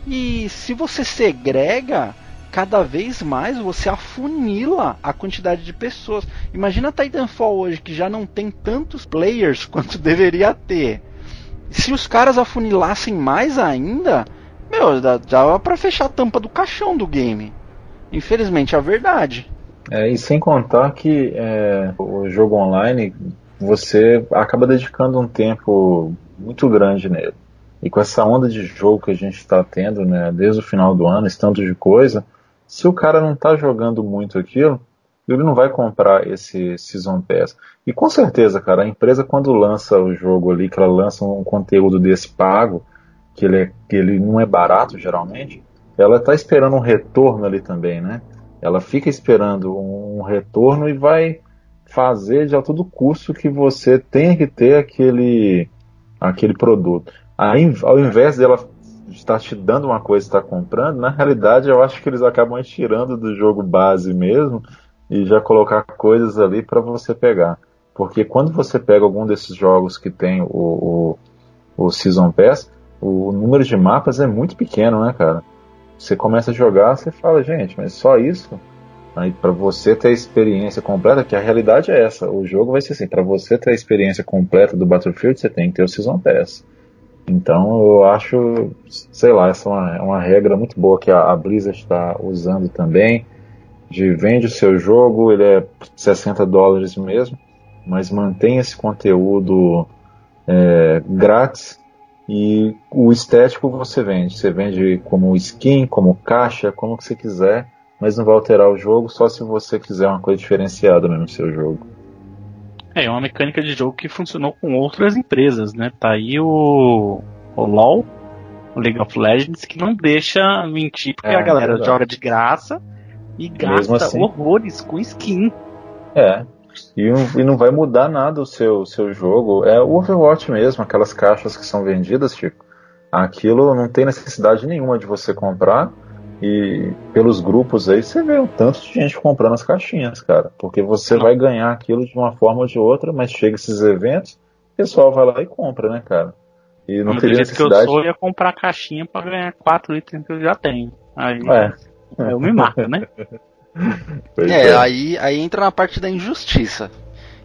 A: E se você segrega, cada vez mais você afunila a quantidade de pessoas. Imagina Titanfall hoje, que já não tem tantos players quanto deveria ter. Se os caras afunilassem mais ainda, meu, dava pra fechar a tampa do caixão do game. Infelizmente é a verdade.
B: É, e sem contar que é, o jogo online, você acaba dedicando um tempo muito grande nele. E com essa onda de jogo que a gente está tendo, né, desde o final do ano, esse tanto de coisa, se o cara não está jogando muito aquilo, ele não vai comprar esse Season Pass. E com certeza, cara, a empresa quando lança o jogo ali, que ela lança um conteúdo desse pago, que ele, é, que ele não é barato geralmente, ela está esperando um retorno ali também, né? Ela fica esperando um retorno e vai fazer de a todo custo que você tenha que ter aquele, aquele produto. Aí, ao invés dela estar te dando uma coisa e estar comprando, na realidade eu acho que eles acabam tirando do jogo base mesmo e já colocar coisas ali para você pegar. Porque quando você pega algum desses jogos que tem o, o, o Season Pass, o número de mapas é muito pequeno, né, cara? Você começa a jogar, você fala, gente, mas só isso? Aí para você ter a experiência completa, que a realidade é essa, o jogo vai ser assim, para você ter a experiência completa do Battlefield, você tem que ter o Season Pass. Então eu acho, sei lá, essa é uma, é uma regra muito boa que a, a Blizzard está usando também, de vende o seu jogo, ele é sessenta dólares mesmo, mas mantém esse conteúdo é, grátis e o estético você vende, você vende como skin, como caixa, como que você quiser, mas não vai alterar o jogo, só se você quiser uma coisa diferenciada mesmo no seu jogo.
C: É uma mecânica de jogo que funcionou com outras empresas, né? Tá aí o, o LoL, o League of Legends, que não deixa mentir, porque é, a galera é joga de graça e gasta assim, horrores com skin.
B: É, e, e não vai mudar nada o seu, seu jogo. É o Overwatch mesmo, aquelas caixas que são vendidas, Chico. Aquilo não tem necessidade nenhuma de você comprar. E pelos grupos aí você vê um tanto de gente comprando as caixinhas, cara. Porque você não vai ganhar aquilo de uma forma ou de outra, mas chega esses eventos, o pessoal vai lá e compra, né, cara? E não, não teria necessidade...
C: que eu sou, eu ia comprar caixinha pra ganhar quatro itens que eu já tenho. Aí
B: é.
C: eu me mato, né?
A: É, é, Aí, aí entra na parte da injustiça.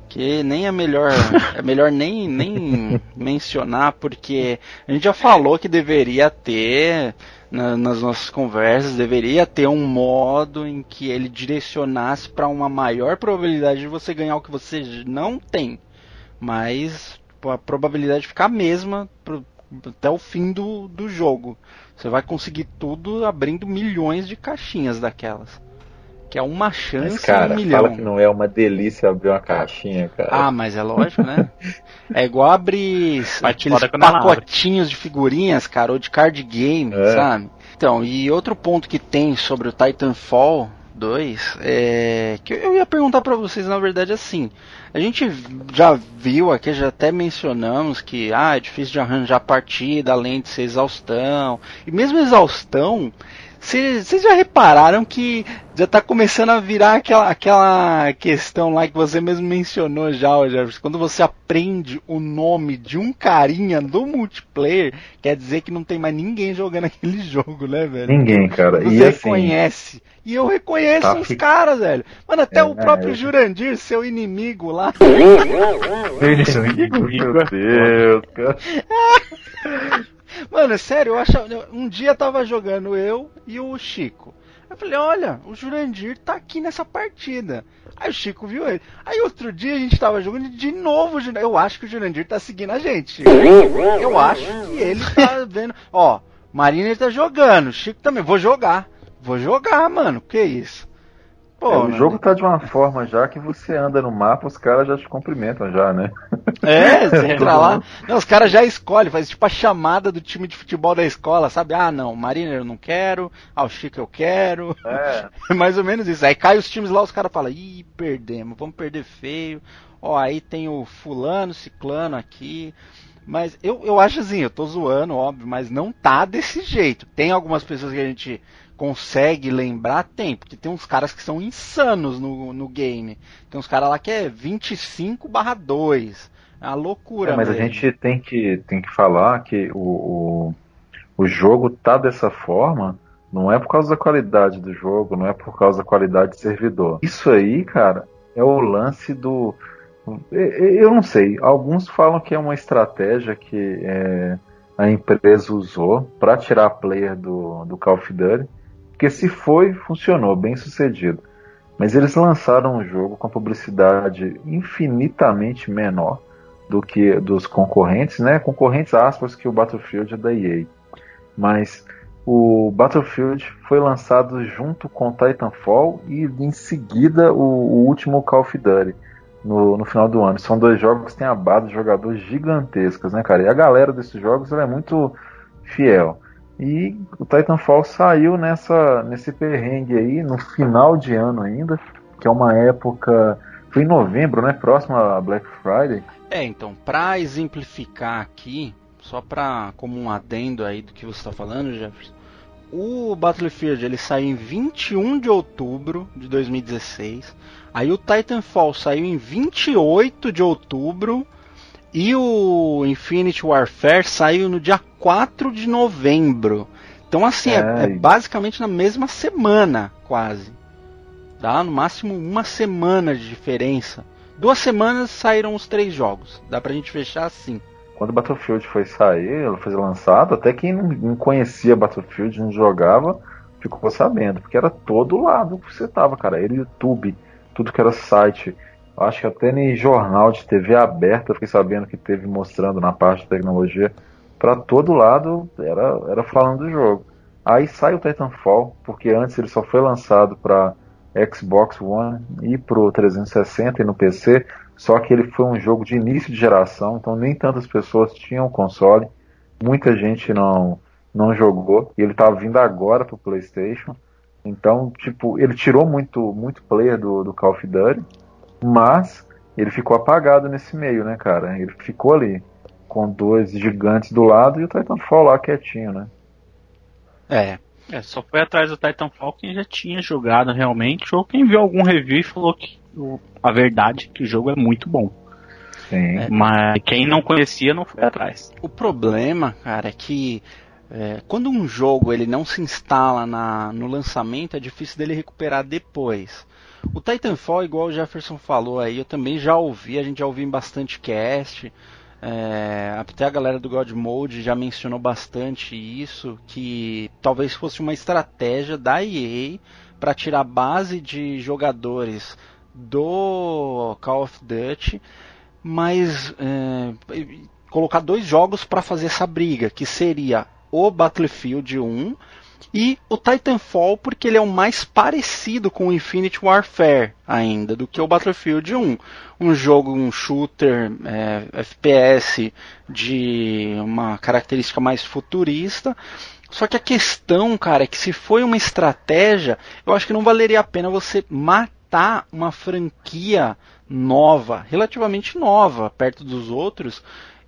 A: Que nem é melhor, é melhor nem, nem mencionar, porque a gente já falou que deveria ter, na, nas nossas conversas, deveria ter um modo em que ele direcionasse para uma maior probabilidade de você ganhar o que você não tem, mas a probabilidade ficar a mesma pro, até o fim do, do jogo. Você vai conseguir tudo abrindo milhões de caixinhas daquelas. Que é uma chance
B: mas, cara,
A: em um milhão.
B: Fala que não é uma delícia abrir uma caixinha, cara.
A: Ah, mas é lógico, né? É igual abrir aqueles pacotinhos de figurinhas, cara, ou de card game, é. sabe? Então, e outro ponto que tem sobre o Titanfall dois, é que eu ia perguntar pra vocês, na verdade, assim, a gente já viu aqui, já até mencionamos que ah, é difícil de arranjar partida, além de ser exaustão, e mesmo exaustão, vocês já repararam que já tá começando a virar aquela, aquela questão lá que você mesmo mencionou já, Jefferson, quando você aprende o nome de um carinha do multiplayer, quer dizer que não tem mais ninguém jogando aquele jogo, né, velho?
B: Ninguém, cara.
A: Você
B: e
A: reconhece. Assim, e eu reconheço tá, os fica... caras, velho. Mano, até é, o próprio é, Jurandir, seu inimigo lá.
B: Seu inimigo, meu Deus, cara.
A: Mano, sério, eu achava, um dia tava jogando eu e o Chico. Eu falei, olha, o Jurandir tá aqui nessa partida. Aí o Chico viu ele. Aí outro dia a gente tava jogando de novo. Eu acho que o Jurandir tá seguindo a gente. Eu acho que ele tá vendo. Ó, Marina ele tá jogando, o Chico também. Vou jogar. Vou jogar, mano. Que isso?
B: Pô, é, o jogo né? tá de uma forma já que você anda no mapa, os caras já te cumprimentam já, né?
A: É, você entra lá. Não, os caras já escolhem, faz tipo a chamada do time de futebol da escola, sabe? Ah, não, Marina eu não quero, ah, o Chico eu quero. É. Mais ou menos isso. Aí cai os times lá, os caras falam, ih, perdemos, vamos perder feio. Ó, aí tem o fulano, ciclano aqui. Mas eu, eu acho assim, eu tô zoando, óbvio, mas não tá desse jeito. Tem algumas pessoas que a gente consegue lembrar, tem, porque tem uns caras que são insanos no, no game. Tem uns caras lá que é vinte e cinco barra dois. É uma loucura,
B: é, mas mesmo. A gente tem que, tem que falar que o, o, o jogo tá dessa forma, não é por causa da qualidade do jogo, não é por causa da qualidade do servidor. Isso aí, cara, é o lance do... Eu não sei, alguns falam que é uma estratégia que é, a empresa usou para tirar player do, do Call of Duty, porque se foi, funcionou, bem sucedido. Mas eles lançaram um jogo com a publicidade infinitamente menor do que dos concorrentes, né? Concorrentes aspas que o Battlefield é da E A. Mas o Battlefield foi lançado junto com Titanfall e em seguida o, o último Call of Duty. No, no final do ano. São dois jogos que têm a base de jogadores gigantescas, né, cara? E a galera desses jogos ela é muito fiel. E o Titanfall saiu nessa, nesse perrengue aí, no final de ano ainda, que é uma época... Foi em novembro, né? Próximo a Black Friday.
A: É, então, pra exemplificar aqui, só pra, como um adendo aí do que você tá falando, Jefferson, o Battlefield ele saiu em vinte e um de outubro de dois mil e dezesseis. Aí o Titanfall saiu em vinte e oito de outubro. E o Infinite Warfare saiu no dia quatro de novembro. Então assim, é, é, é basicamente na mesma semana, quase. Dá no máximo uma semana de diferença. Duas semanas saíram os três jogos. Dá pra gente fechar assim.
B: Quando o Battlefield foi sair, foi lançado, até quem não conhecia Battlefield, não jogava, ficou sabendo, porque era todo lado que você tava, cara. Era YouTube, tudo que era site. Acho que até nem jornal de T V aberta, fiquei sabendo que teve mostrando na parte de tecnologia. Pra todo lado, era, era falando do jogo. Aí sai o Titanfall, porque antes ele só foi lançado pra Xbox One e pro trezentos e sessenta e no P C. Só que ele foi um jogo de início de geração, então nem tantas pessoas tinham o console, muita gente não, não jogou, e ele estava vindo agora pro PlayStation, então, tipo, ele tirou muito, muito player do, do Call of Duty, mas ele ficou apagado nesse meio, né, cara? Ele ficou ali, com dois gigantes do lado e o Titanfall lá quietinho, né?
C: É, é só foi atrás do Titanfall quem já tinha jogado realmente, ou quem viu algum review e falou que a verdade é que o jogo é muito bom.
B: Sim.
C: É, mas quem não conhecia não foi atrás.
A: O problema, cara, é que é, quando um jogo ele não se instala na, no lançamento, é difícil dele recuperar depois. O Titanfall, igual o Jefferson falou aí, eu também já ouvi, a gente já ouviu em bastante cast. É, até a galera do God Mode já mencionou bastante isso, que talvez fosse uma estratégia da E A para tirar a base de jogadores do Call of Duty, mas é, colocar dois jogos para fazer essa briga, que seria o Battlefield um e o Titanfall, porque ele é o mais parecido com o Infinite Warfare ainda do que o Battlefield um. Um jogo, um shooter, é, F P S de uma característica mais futurista. Só que a questão, cara, é que se foi uma estratégia, eu acho que não valeria a pena você matar uma franquia nova, relativamente nova, perto dos outros,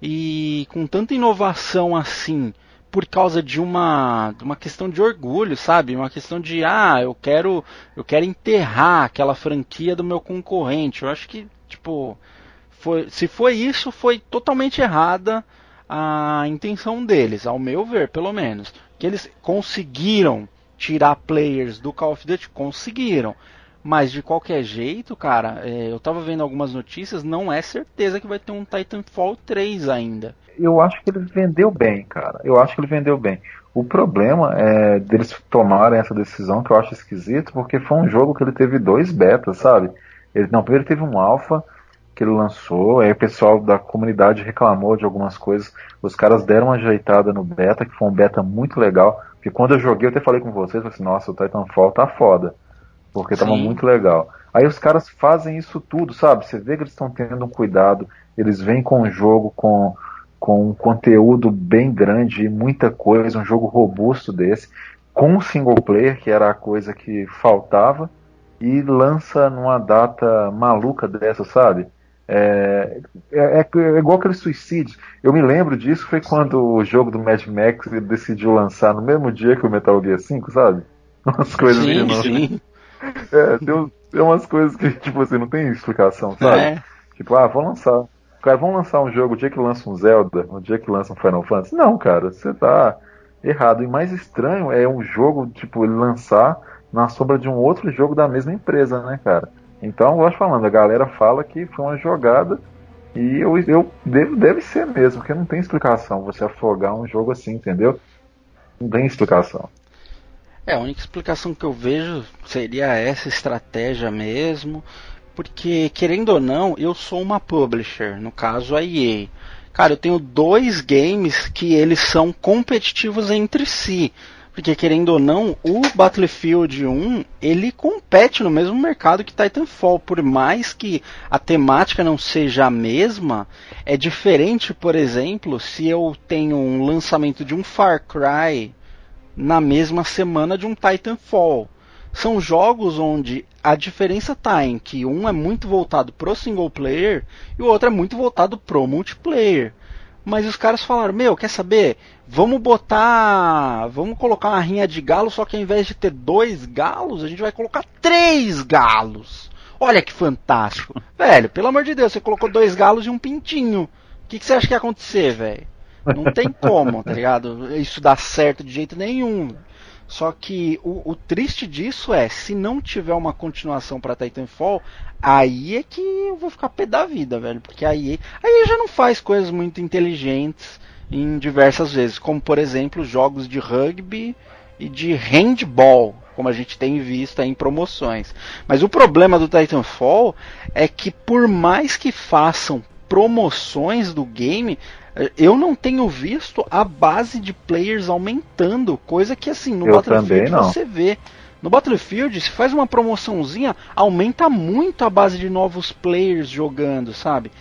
A: e com tanta inovação assim, por causa de uma, de uma questão de orgulho, sabe? Uma questão de, ah, eu quero, eu quero enterrar aquela franquia do meu concorrente. Eu acho que, tipo, foi, se foi isso, foi totalmente errada a intenção deles, ao meu ver, pelo menos. Que eles conseguiram tirar players do Call of Duty, conseguiram. Mas de qualquer jeito, cara, é, eu tava vendo algumas notícias, não é certeza que vai ter um Titanfall três ainda.
B: Eu acho que ele vendeu bem, cara. Eu acho que ele vendeu bem. O problema é deles tomarem essa decisão, que eu acho esquisito, porque foi um jogo que ele teve dois betas, sabe? Ele, não, primeiro teve um alpha que ele lançou, aí o pessoal da comunidade reclamou de algumas coisas. Os caras deram uma ajeitada no beta, que foi um beta muito legal. Porque quando eu joguei, eu até falei com vocês, falei assim, nossa, o Titanfall tá foda. Porque tava Sim. muito legal. Aí os caras fazem isso tudo, sabe? Você vê que eles estão tendo um cuidado, eles vêm com um jogo com, com um conteúdo bem grande, muita coisa, um jogo robusto desse, com um single player, que era a coisa que faltava, e lança numa data maluca dessa, sabe? É, é, é igual aquele suicídio. Eu me lembro disso, foi quando o jogo do Mad Max ele decidiu lançar no mesmo dia que o Metal Gear cinco, sabe? Umas coisas
A: sim,
B: que não...
A: sim.
B: É, tem, tem umas coisas que, tipo assim, não tem explicação, sabe? É. Tipo, ah, vão lançar. Cara, vão lançar um jogo o dia que lança um Zelda, o dia que lança um Final Fantasy. Não, cara, você tá errado. E mais estranho é um jogo, tipo, ele lançar na sombra de um outro jogo da mesma empresa, né, cara? Então, eu gosto falando, a galera fala que foi uma jogada e eu, eu deve, deve ser mesmo, porque não tem explicação você afogar um jogo assim, entendeu? Não tem explicação.
A: É, a única explicação que eu vejo seria essa estratégia mesmo, porque, querendo ou não, eu sou uma publisher, no caso a E A. Cara, eu tenho dois games que eles são competitivos entre si, porque, querendo ou não, o Battlefield um, ele compete no mesmo mercado que Titanfall, por mais que a temática não seja a mesma, é diferente, por exemplo, se eu tenho um lançamento de um Far Cry na mesma semana de um Titanfall. São jogos onde a diferença está em que um é muito voltado pro single player e o outro é muito voltado pro multiplayer. Mas os caras falaram, meu, quer saber? Vamos botar... Vamos colocar uma rinha de galo, só que ao invés de ter dois galos, a gente vai colocar três galos. Olha que fantástico. Velho, pelo amor de Deus, você colocou dois galos e um pintinho. O que, que você acha que ia acontecer, velho? Não tem como, tá ligado? Isso dá certo de jeito nenhum. Só que o, o triste disso é, se não tiver uma continuação pra Titanfall, aí é que eu vou ficar pé da vida, velho. Porque aí, aí já não faz coisas muito inteligentes em diversas vezes. Como, por exemplo, jogos de rugby e de handball, como a gente tem visto aí em promoções. Mas o problema do Titanfall é que por mais que façam promoções do game, eu não tenho visto a base de players aumentando, coisa que assim, no
B: eu
A: Battlefield
B: também não.
A: Você vê. No Battlefield, se faz uma promoçãozinha, aumenta muito a base de novos players jogando, sabe?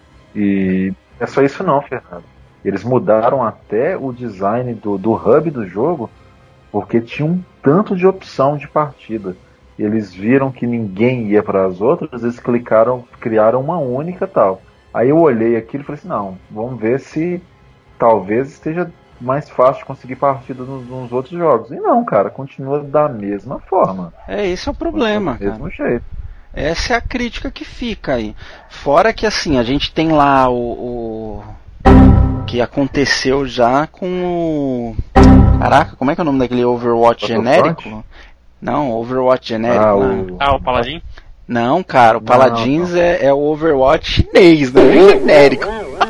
B: E é só isso não, Fernando. Eles mudaram até o design do, do hub do jogo, porque tinha um tanto de opção de partida. Eles viram que ninguém ia para as outras, eles clicaram, criaram uma única tal. Aí eu olhei aquilo e falei assim, não, vamos ver se talvez esteja mais fácil de conseguir partida nos, nos outros jogos. E não, cara, continua da mesma forma.
A: É, esse é o problema,
B: do mesmo
A: cara.
B: jeito.
A: Essa é a crítica que fica aí. Fora que assim, a gente tem lá o, o que aconteceu já com o... Caraca, como é que é o nome daquele Overwatch genérico? Não, Overwatch genérico.
B: Ah,
A: o...
C: ah, o Paladin?
A: Não, cara, o
B: Não,
A: Paladins
B: não.
A: É, é o Overwatch chinês, não é genérico.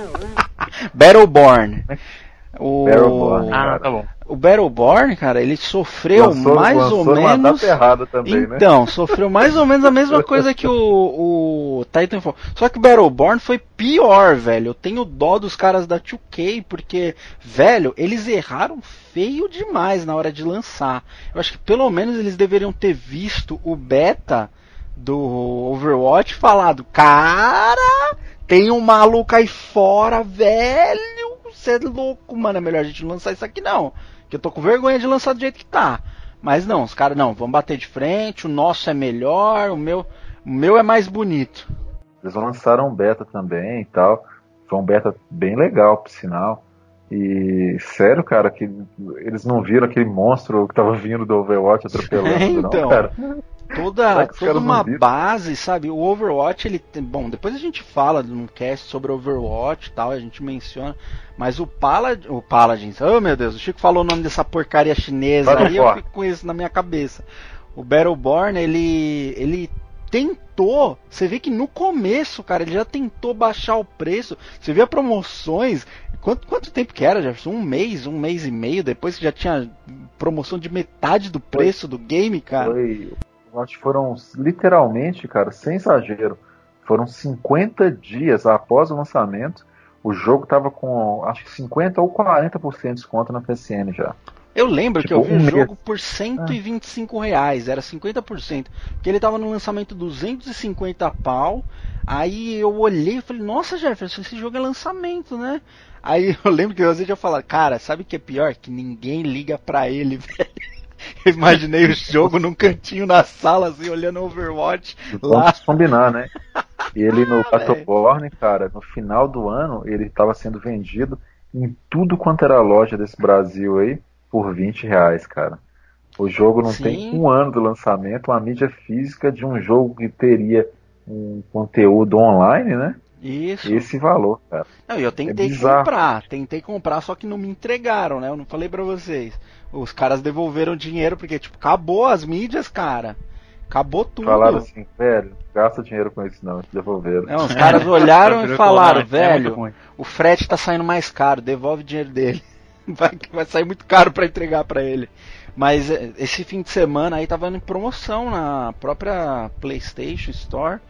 A: Battleborn. O...
B: Battleborn.
C: Ah,
B: cara.
C: tá bom.
A: O Battleborn, cara, ele sofreu
B: Lançou-
A: mais
B: lançou
A: ou
B: numa
A: menos.
B: data errada também, né?
A: Então, sofreu mais ou menos a mesma coisa que o, o Titanfall. Só que o Battleborn foi pior, velho. Eu tenho dó dos caras da dois K, porque, velho, eles erraram feio demais na hora de lançar. Eu acho que pelo menos eles deveriam ter visto o beta do Overwatch e falado: cara, tem um maluco aí fora, velho. Você é louco, mano. É melhor a gente não lançar isso aqui, não. Que eu tô com vergonha de lançar do jeito que tá. Mas não, os caras, não, vamos bater de frente, o nosso é melhor, o meu, o meu é mais bonito.
B: Eles lançaram um beta também e tal. Foi um beta bem legal, por sinal. E sério, cara, que eles não viram aquele monstro que tava vindo do Overwatch atropelando,
A: Então,
B: não, cara.
A: Toda,
B: Será que os
A: toda
B: caras
A: uma
B: não viram?
A: base, sabe? O Overwatch, ele tem. Bom, depois a gente fala num cast sobre Overwatch e tal, a gente menciona. Mas o Paladin. O Paladins, oh meu Deus, o Chico falou o nome dessa porcaria chinesa aí, eu fico com isso na minha cabeça. O Battleborn, ele. ele tentou. Você vê que no começo, cara, ele já tentou baixar o preço. Você vê promoções. Quanto, quanto tempo que era, Jefferson? Um mês, um mês e meio depois que já tinha promoção de metade do preço do game, cara.
B: Foi, eu acho que foram literalmente, cara, sem exagero, foram cinquenta dias após o lançamento. O jogo tava com, acho que cinquenta ou quarenta por cento de desconto na P S N já.
A: Eu lembro
B: Tipo,
A: que eu vi
B: um
A: o
B: mês.
A: jogo por cento e vinte e cinco reais, era cinquenta por cento. Porque ele tava no lançamento duzentos e cinquenta pau. Aí eu olhei e falei, nossa, Jefferson, esse jogo é lançamento, né? Aí eu lembro que às vezes eu falava, cara, sabe o que é pior? Que ninguém liga pra ele, velho. Eu imaginei o jogo num cantinho na sala, assim, olhando Overwatch lá.
B: Vamos combinar, né? E ele no
A: Ah,
B: Battleborn, cara, no final do ano, ele estava sendo vendido em tudo quanto era loja desse Brasil aí, por vinte reais, cara. O jogo não
A: Sim.
B: tem um ano do lançamento, uma mídia física de um jogo que teria um conteúdo online, né?
A: Isso.
B: Esse valor, cara.
A: Não, eu tentei
B: É bizarro.
A: comprar, tentei comprar, só que não me entregaram, né? Eu não falei pra vocês. Os caras devolveram o dinheiro porque, tipo, acabou as mídias, cara. Acabou tudo.
B: Falaram assim, velho, gasta dinheiro com isso não, te devolveram.
A: Não, os caras olharam e falaram,
C: É
A: velho,
C: muito ruim.
A: o frete tá saindo mais caro, devolve o dinheiro dele. Vai, vai sair muito caro pra entregar pra ele. Mas eh, esse fim de semana aí tava em promoção na própria PlayStation Store,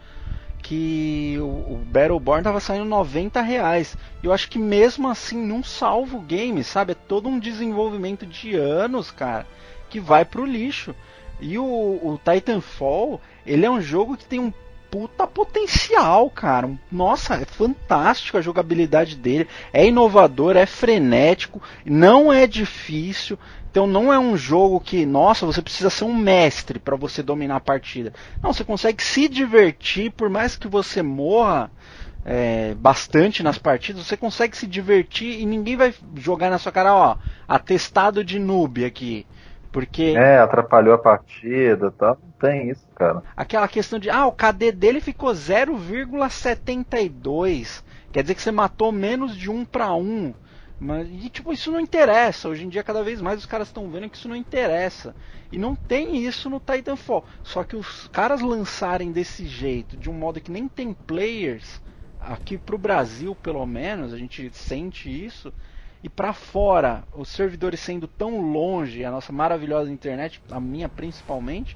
A: que o, o Battleborn tava saindo noventa reais. E eu acho que mesmo assim não salva o game, sabe? É todo um desenvolvimento de anos, cara, que vai pro lixo. E o, o Titanfall, ele é um jogo que tem um puta potencial, cara. Um- Nossa, é fantástico a jogabilidade dele. É inovador, é frenético, não é difícil. Então não é um jogo que, nossa, você precisa ser um mestre para você dominar a partida. Não, você consegue se divertir, por mais que você morra é, bastante nas partidas, você consegue se divertir e ninguém vai jogar na sua cara, ó, atestado de noob aqui. Porque
B: É, atrapalhou a partida e tal. Não tem isso, cara.
A: aquela questão de, ah, o K D dele ficou zero vírgula setenta e dois. Quer dizer que você matou menos de um para um. Mas, e, tipo, isso não interessa. Hoje em dia, cada vez mais os caras estão vendo que isso não interessa. E não tem isso no Titanfall. Só que os caras lançarem desse jeito, de um modo que nem tem players, aqui pro Brasil, pelo menos, a gente sente isso. E pra fora, os servidores sendo tão longe, a nossa maravilhosa internet, a minha principalmente,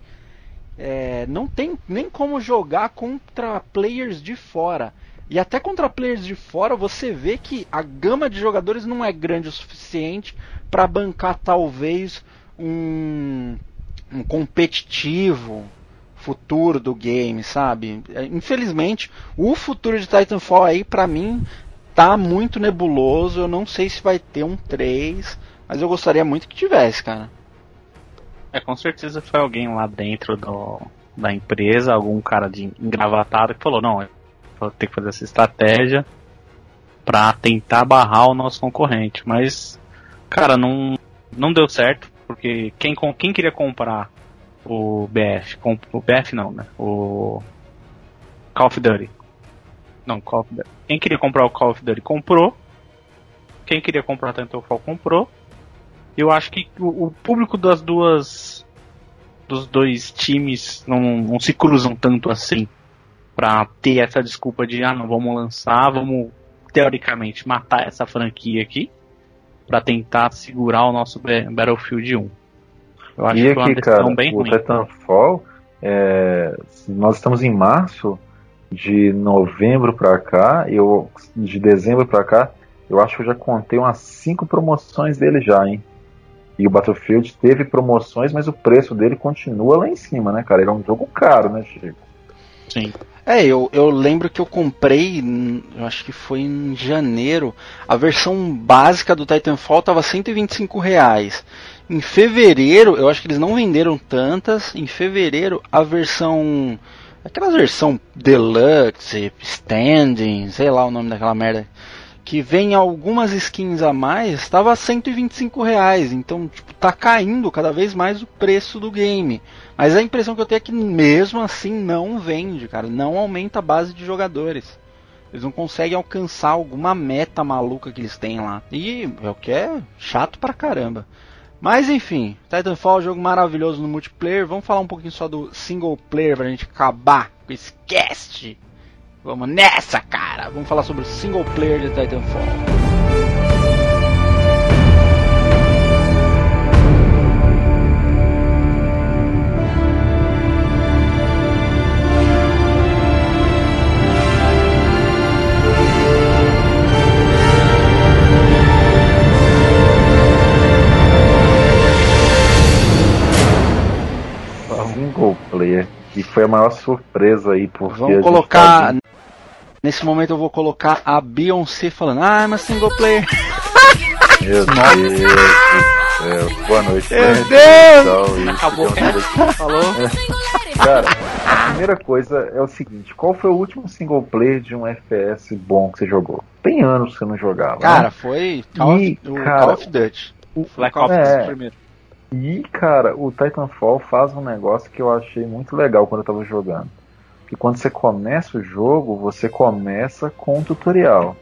A: é, não tem nem como jogar contra players de fora. E até contra players de fora você vê que a gama de jogadores não é grande o suficiente para bancar talvez um, um competitivo futuro do game, sabe? É, Infelizmente, o futuro de Titanfall aí pra mim tá muito nebuloso. Eu não sei se vai ter um três, mas eu gostaria muito que tivesse, cara.
C: É, com certeza foi alguém lá dentro do, da empresa, algum cara de engravatado que falou, não, eu vou ter que fazer essa estratégia pra tentar barrar o nosso concorrente. Mas, cara, não, não deu certo, porque quem, com- quem queria comprar o B F, com- o B F não, né, o Call of Duty, não, Call of Duty. Quem queria comprar o Call of Duty comprou, quem queria comprar o Titanfall comprou. Eu acho que o, o público das duas dos dois times não, não se cruzam tanto assim pra ter essa desculpa de ah, não vamos lançar, vamos teoricamente matar essa franquia aqui pra tentar segurar o nosso Battlefield um. Eu acho
B: e
C: que
B: aqui,
C: foi uma decisão
B: cara,
C: bem
B: o
C: ruim.
B: Titanfall, é, nós estamos em março, de novembro pra cá, eu, de dezembro pra cá, eu acho que eu já contei umas cinco promoções dele já, hein? E o Battlefield teve promoções, mas o preço dele continua lá em cima, né, cara? Ele é um jogo caro, né, Chico?
C: Sim.
A: É, eu, eu lembro que eu comprei, eu acho que foi em janeiro, a versão básica do Titanfall estava cento e vinte e cinco reais. Em fevereiro, eu acho que eles não venderam tantas, em fevereiro a versão, aquela versão Deluxe, Standing, sei lá o nome daquela merda, que vem algumas skins a mais, estava cento e vinte e cinco reais, então tipo, tá caindo cada vez mais o preço do game. Mas a impressão que eu tenho é que mesmo assim não vende, cara, não aumenta a base de jogadores. Eles não conseguem alcançar alguma meta maluca que eles têm lá. E é o que é chato pra caramba. Mas enfim, Titanfall é um jogo maravilhoso no multiplayer. Vamos falar um pouquinho só do single player pra gente acabar com esse cast. Vamos nessa, cara! Vamos falar sobre o single player de Titanfall.
B: Single player, que foi a maior surpresa aí, porque
A: Vamos colocar... Nesse momento eu vou colocar a Beyoncé falando, ah, mas single player.
B: Meu Deus do céu. Boa noite.
A: Meu
B: né?
A: Deus!
B: Então, isso,
C: Acabou.
B: então,
C: Falou?
B: Cara, a primeira coisa é o seguinte, qual foi o último single player de um F P S bom que você jogou? Tem anos que você não jogava,
A: Cara,
B: né?
A: foi Call of,
B: E,
A: o
B: cara,
A: Call of Duty.
B: O,
C: Black Ops
B: é,
C: primeiro.
B: E, cara, o Titanfall faz um negócio que eu achei muito legal quando eu tava jogando. Que quando você começa o jogo, você começa com um tutorial.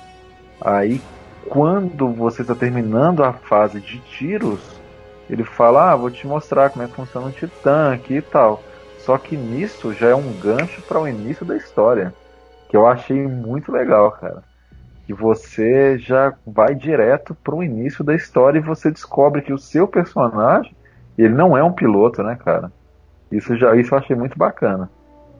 B: Aí, quando você está terminando a fase de tiros, ele fala, ah, vou te mostrar como é que funciona um titã aqui e tal. Só que nisso já é um gancho para o início da história. Que eu achei muito legal, cara. Que você já vai direto para o início da história e você descobre que o seu personagem, ele não é um piloto, né, cara? Isso, já, isso eu achei muito bacana.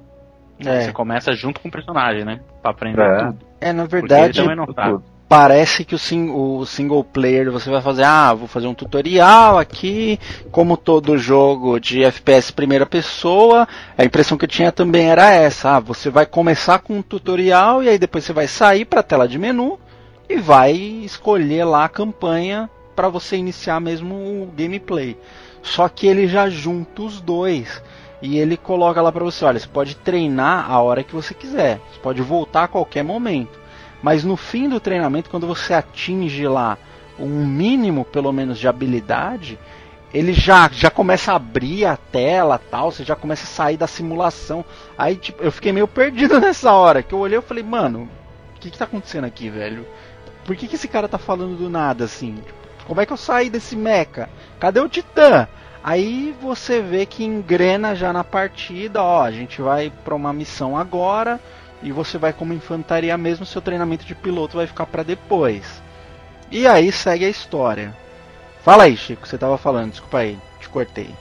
A: É.
C: Você começa junto com o personagem, né? Pra aprender
B: É.
C: tudo.
A: É, na
C: Porque ele
A: verdade,
C: também não sabe.
A: parece que o, sing, o single player você vai fazer, ah, vou fazer um tutorial aqui, como todo jogo de F P S primeira pessoa, a impressão que eu tinha também era essa, ah, você vai começar com um tutorial e aí depois você vai sair para a tela de menu e vai escolher lá a campanha para você iniciar mesmo o gameplay. Só que ele já junta os dois. E ele coloca lá pra você, olha, você pode treinar a hora que você quiser. Você pode voltar a qualquer momento. Mas no fim do treinamento, quando você atinge lá um mínimo, pelo menos, de habilidade, ele já, já começa a abrir a tela, tal, você já começa a sair da simulação. Aí, tipo, eu fiquei meio perdido nessa hora, que eu olhei e falei, mano, o que que tá acontecendo aqui, velho? Por que que esse cara tá falando do nada, assim? Como é que eu saí desse mecha? Cadê o Titã? Aí você vê que engrena já na partida, ó, a gente vai pra uma missão agora e você vai como infantaria mesmo, seu treinamento de piloto vai ficar pra depois. E aí segue a história. Fala aí, Chico, você tava falando, desculpa aí, te cortei.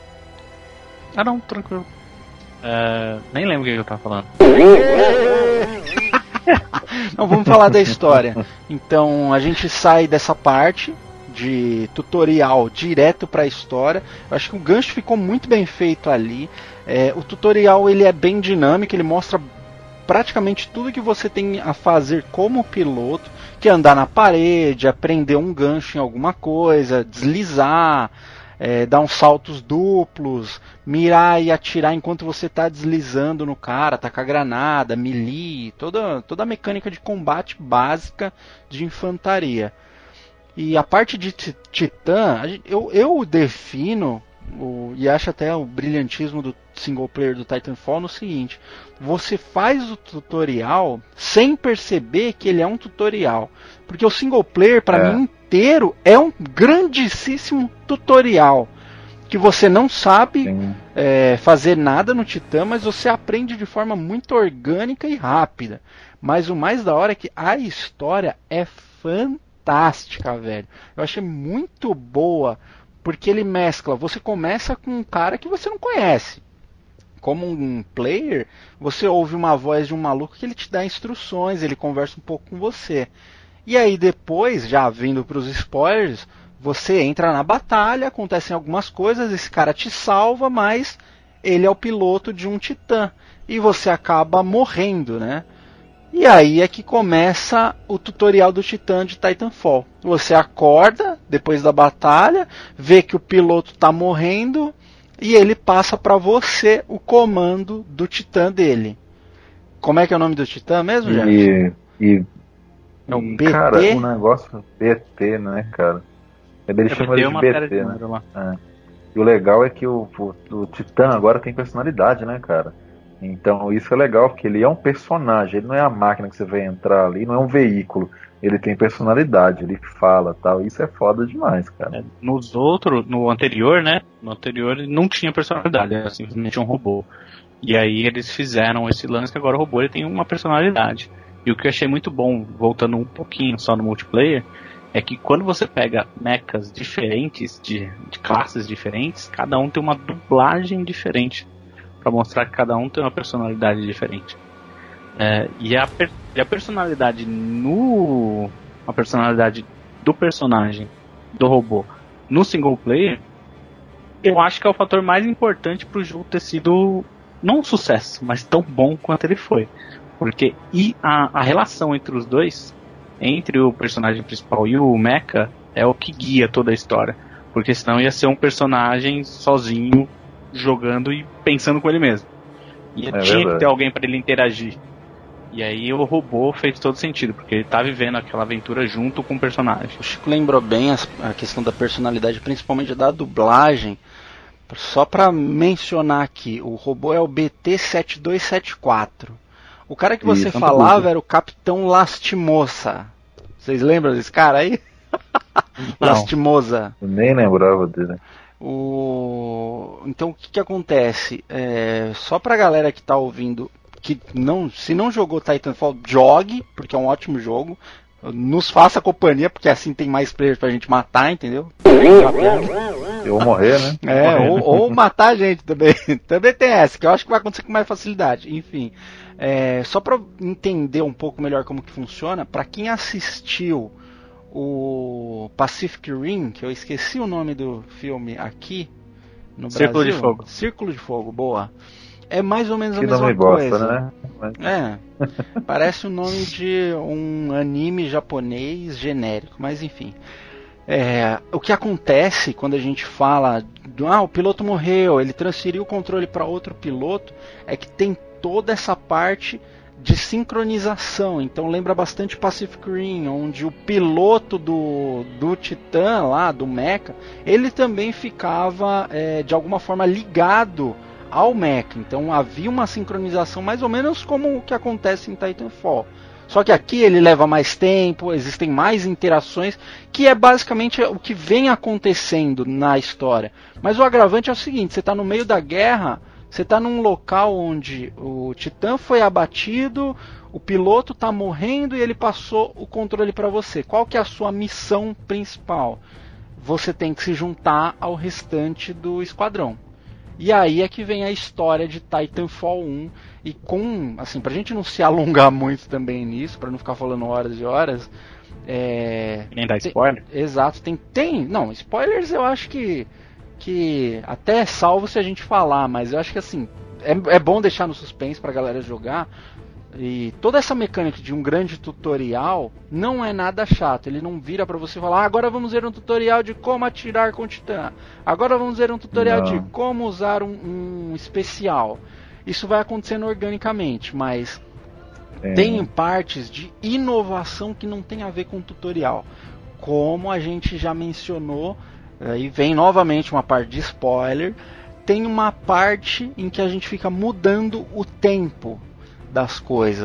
C: Ah não, tranquilo. É, nem lembro o que eu tava falando.
A: Não, vamos falar da história. Então a gente sai dessa parte de tutorial direto para a história. Eu acho que o gancho ficou muito bem feito ali. É, o tutorial ele é bem dinâmico, ele mostra praticamente tudo que você tem a fazer como piloto, que é andar na parede, aprender um gancho em alguma coisa, deslizar, é, dar uns saltos duplos, mirar e atirar enquanto você está deslizando no cara, tacar granada, melee, toda, toda a mecânica de combate básica de infantaria. E a parte de Titã, eu, eu defino, o, e acho até o brilhantismo do single player do Titanfall no seguinte, você faz o tutorial sem perceber que ele é um tutorial. Porque o single player, para
B: É.
A: mim, inteiro é um grandíssimo tutorial. que você não sabe é, fazer nada no Titã, mas você aprende de forma muito orgânica e rápida. Mas o mais da hora é que a história é fantástica, velho. Eu achei muito boa, porque ele mescla, você começa com um cara que você não conhece. Como um player, você ouve uma voz de um maluco que ele te dá instruções, ele conversa um pouco com você. E aí depois, já vindo para os spoilers, você entra na batalha, acontecem algumas coisas, esse cara te salva, mas ele é o piloto de um Titã. E você acaba morrendo, né? E aí é que começa o tutorial do Titã de Titanfall. Você acorda depois da batalha, vê que o piloto está morrendo e ele passa para você o comando do Titã dele. Como é que é o nome do Titã mesmo,
B: gente? E, e,
A: é o
B: e
A: B T?
B: Cara, o negócio B T, né, cara? Ele chama ele de B T, né? É. E o legal é que o, o, o Titã agora tem personalidade, né, cara? Então isso é legal, porque ele é um personagem, ele não é a máquina que você vai entrar ali, não é um veículo. Ele tem personalidade, ele fala tal. Isso é foda demais, cara.
C: É, nos outros, no anterior, né? No anterior ele não tinha personalidade, era simplesmente um robô. E aí eles fizeram esse lance que agora o robô ele tem uma personalidade. E o que eu achei muito bom, voltando um pouquinho só no multiplayer, é que quando você pega mechas diferentes, de, de classes diferentes, cada um tem uma dublagem diferente, para mostrar que cada um tem uma personalidade diferente. É, e, a per, e a personalidade no a personalidade do personagem do robô no single player, eu acho que é o fator mais importante para o jogo ter sido não um sucesso, mas tão bom quanto ele foi. Porque e a, a relação entre os dois, entre o personagem principal e o mecha, é o que guia toda a história. Porque senão ia ser um personagem sozinho, jogando e pensando com ele mesmo. E é tinha verdade. que ter alguém para ele interagir. E aí o robô fez todo sentido, porque ele tá vivendo aquela aventura junto com o personagem.
A: O Chico lembrou bem a questão da personalidade, principalmente da dublagem. Só para mencionar aqui, o robô é o B T sete dois sete quatro. O cara que você Isso, falava era o Capitão Lastimosa. Vocês lembram desse cara aí? Lastimosa.
B: Eu nem lembrava dele.
A: O... Então o que, que acontece? É... Só pra galera que tá ouvindo, que não, se não jogou Titanfall, jogue, porque é um ótimo jogo. Nos faça companhia, porque assim tem mais players pra gente matar, entendeu?
B: Eu morrer, né?
A: É, morrer, ou, né? ou matar a gente também. Também tem essa, que eu acho que vai acontecer com mais facilidade. Enfim, é, só pra entender um pouco melhor como que funciona, pra quem assistiu o Pacific Rim, que eu esqueci o nome do filme aqui no
C: Círculo
A: Brasil.
C: de Fogo.
A: Círculo de Fogo, boa. É mais ou menos a
B: que
A: mesma
B: coisa.
A: Bosta,
B: né? Mas...
A: É, parece o nome de um anime japonês genérico, mas enfim. É, o que acontece quando a gente fala, do, ah, o piloto morreu, ele transferiu o controle para outro piloto, é que tem toda essa parte de sincronização. Então lembra bastante Pacific Rim, onde o piloto do, do Titã lá, do mecha, ele também ficava é, de alguma forma ligado ao mecha. Então havia uma sincronização mais ou menos como o que acontece em Titanfall. Só que aqui ele leva mais tempo, existem mais interações, que é basicamente o que vem acontecendo na história. Mas o agravante é o seguinte, você está no meio da guerra, você está num local onde o Titã foi abatido, o piloto está morrendo e ele passou o controle para você. Qual que é a sua missão principal? Você tem que se juntar ao restante do esquadrão. E aí é que vem a história de Titanfall um, e com, assim, pra gente não se alongar muito também nisso, pra não ficar falando horas e horas, é...
C: Nem dar spoiler?
A: Tem, exato, tem, tem, não, spoilers eu acho que, que até é salvo se a gente falar, mas eu acho que assim, é, é bom deixar no suspense pra galera jogar. E toda essa mecânica de um grande tutorial não é nada chato. Ele não vira pra você falar, ah, agora vamos ver um tutorial de como atirar com o Titã, agora vamos ver um tutorial não. de como usar um, um especial. Isso vai acontecendo organicamente, mas é. tem partes de inovação que não tem a ver com tutorial. Como a gente já mencionou, aí vem novamente uma parte de spoiler, tem uma parte em que a gente fica mudando o tempo das coisas.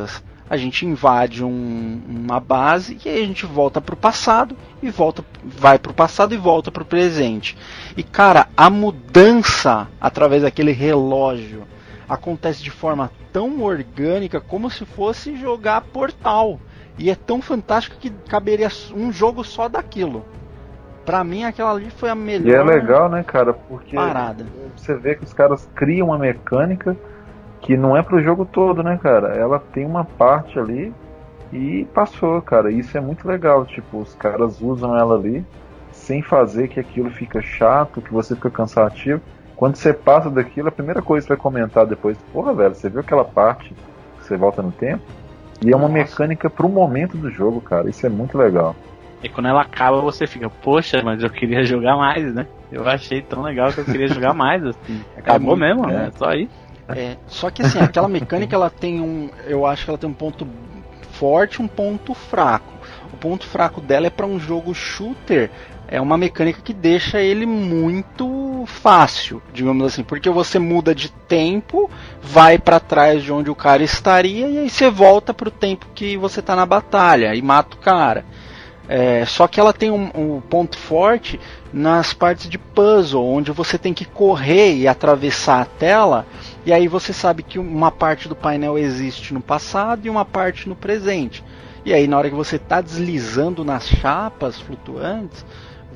A: a gente invade um, uma base e aí a gente volta pro passado e volta, vai pro passado e volta pro presente. E cara, a mudança através daquele relógio acontece de forma tão orgânica como se fosse jogar Portal. E é tão fantástico que caberia um jogo só daquilo. Pra mim aquela ali foi a melhor.
B: E é legal, né, cara? Porque
A: parada.
B: Você vê que os caras criam uma mecânica que não é pro jogo todo, né, cara? Ela tem uma parte ali e passou, cara. Isso é muito legal. Tipo, os caras usam ela ali sem fazer que aquilo fica chato, que você fica cansativo. Quando você passa daquilo, a primeira coisa que você vai comentar depois, porra, velho, você viu aquela parte que você volta no tempo? E é uma Nossa. mecânica pro momento do jogo, cara. Isso é muito legal.
C: E quando ela acaba, você fica, poxa, mas eu queria jogar mais, né? Eu achei tão legal que eu queria jogar mais, assim. Acabou é, mesmo, é. né? Só isso.
A: É, só que assim, aquela mecânica, ela tem um... Eu acho que ela tem um ponto forte e um ponto fraco. O ponto fraco dela é para um jogo shooter. É uma mecânica que deixa ele muito fácil, digamos assim, porque você muda de tempo, vai para trás de onde o cara estaria e aí você volta pro tempo que você tá na batalha e mata o cara. É, só que ela tem um, um ponto forte nas partes de puzzle, onde você tem que correr e atravessar a tela, e aí você sabe que uma parte do painel existe no passado e uma parte no presente. E aí na hora que você está deslizando nas chapas flutuantes,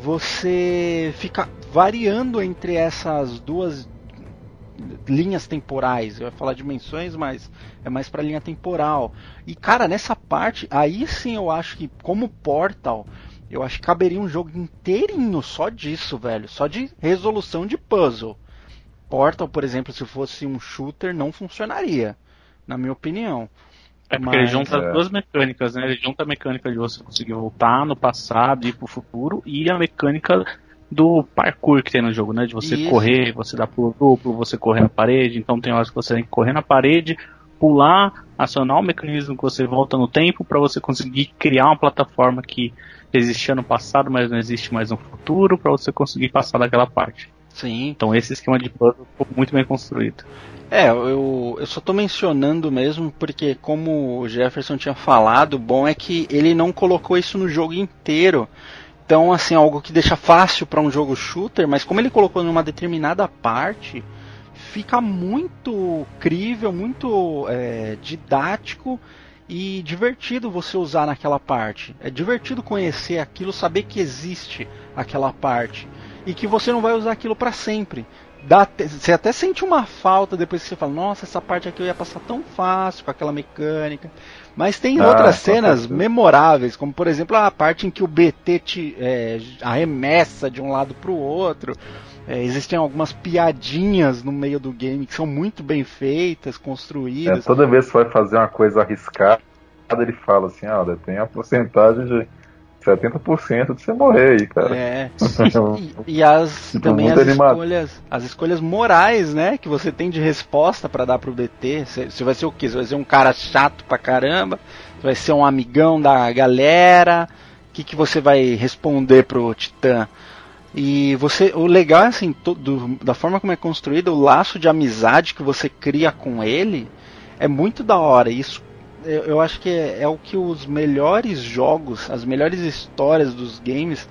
A: você fica variando entre essas duas linhas temporais. Eu ia falar dimensões, mas é mais pra linha temporal. E cara, nessa parte, aí sim eu acho que, como Portal, eu acho que caberia um jogo inteirinho só disso, velho. Só de resolução de puzzle. Portal, por exemplo, se fosse um shooter, não funcionaria, na minha opinião.
C: É porque mas, ele junta é. duas mecânicas, né? Ele junta a mecânica de você conseguir voltar no passado e ir pro futuro, e a mecânica do parkour que tem no jogo, né? De você Isso. correr, você dá pulo duplo, você correr na parede. Então tem horas que você tem que correr na parede, pular, acionar o mecanismo que você volta no tempo para você conseguir criar uma plataforma que existia no passado, mas não existe mais no futuro, para você conseguir passar daquela parte.
A: Sim.
C: Então esse esquema de puzzle ficou muito bem construído.
A: É, eu, eu só tô mencionando mesmo porque, como o Jefferson tinha falado, o bom é que ele não colocou isso no jogo inteiro. Então, assim, algo que deixa fácil para um jogo shooter, mas como ele colocou numa determinada parte, fica muito crível, muito é, didático e divertido você usar naquela parte. É divertido conhecer aquilo, saber que existe aquela parte e que você não vai usar aquilo para sempre. Dá, você até sente uma falta depois que você fala, nossa, essa parte aqui eu ia passar tão fácil com aquela mecânica. Mas tem ah, outras cenas certeza. memoráveis, como por exemplo a parte em que o B T te é, arremessa de um lado para o outro. É, existem algumas piadinhas no meio do game que são muito bem feitas, construídas.
B: É, toda vez que você vai fazer uma coisa arriscada, ele fala assim, ah, tem a porcentagem de setenta por cento de você morrer aí, cara.
A: É. E, e as tipo, também as escolhas, as escolhas morais, né, que você tem de resposta pra dar pro B T. Você vai ser o quê? Você vai ser um cara chato pra caramba? Você vai ser um amigão da galera? O que, que você vai responder pro Titã? E você, o legal é assim, do, da forma como é construído, o laço de amizade que você cria com ele é muito da hora. Isso eu, eu acho que é, é o que os melhores jogos, as melhores histórias dos games,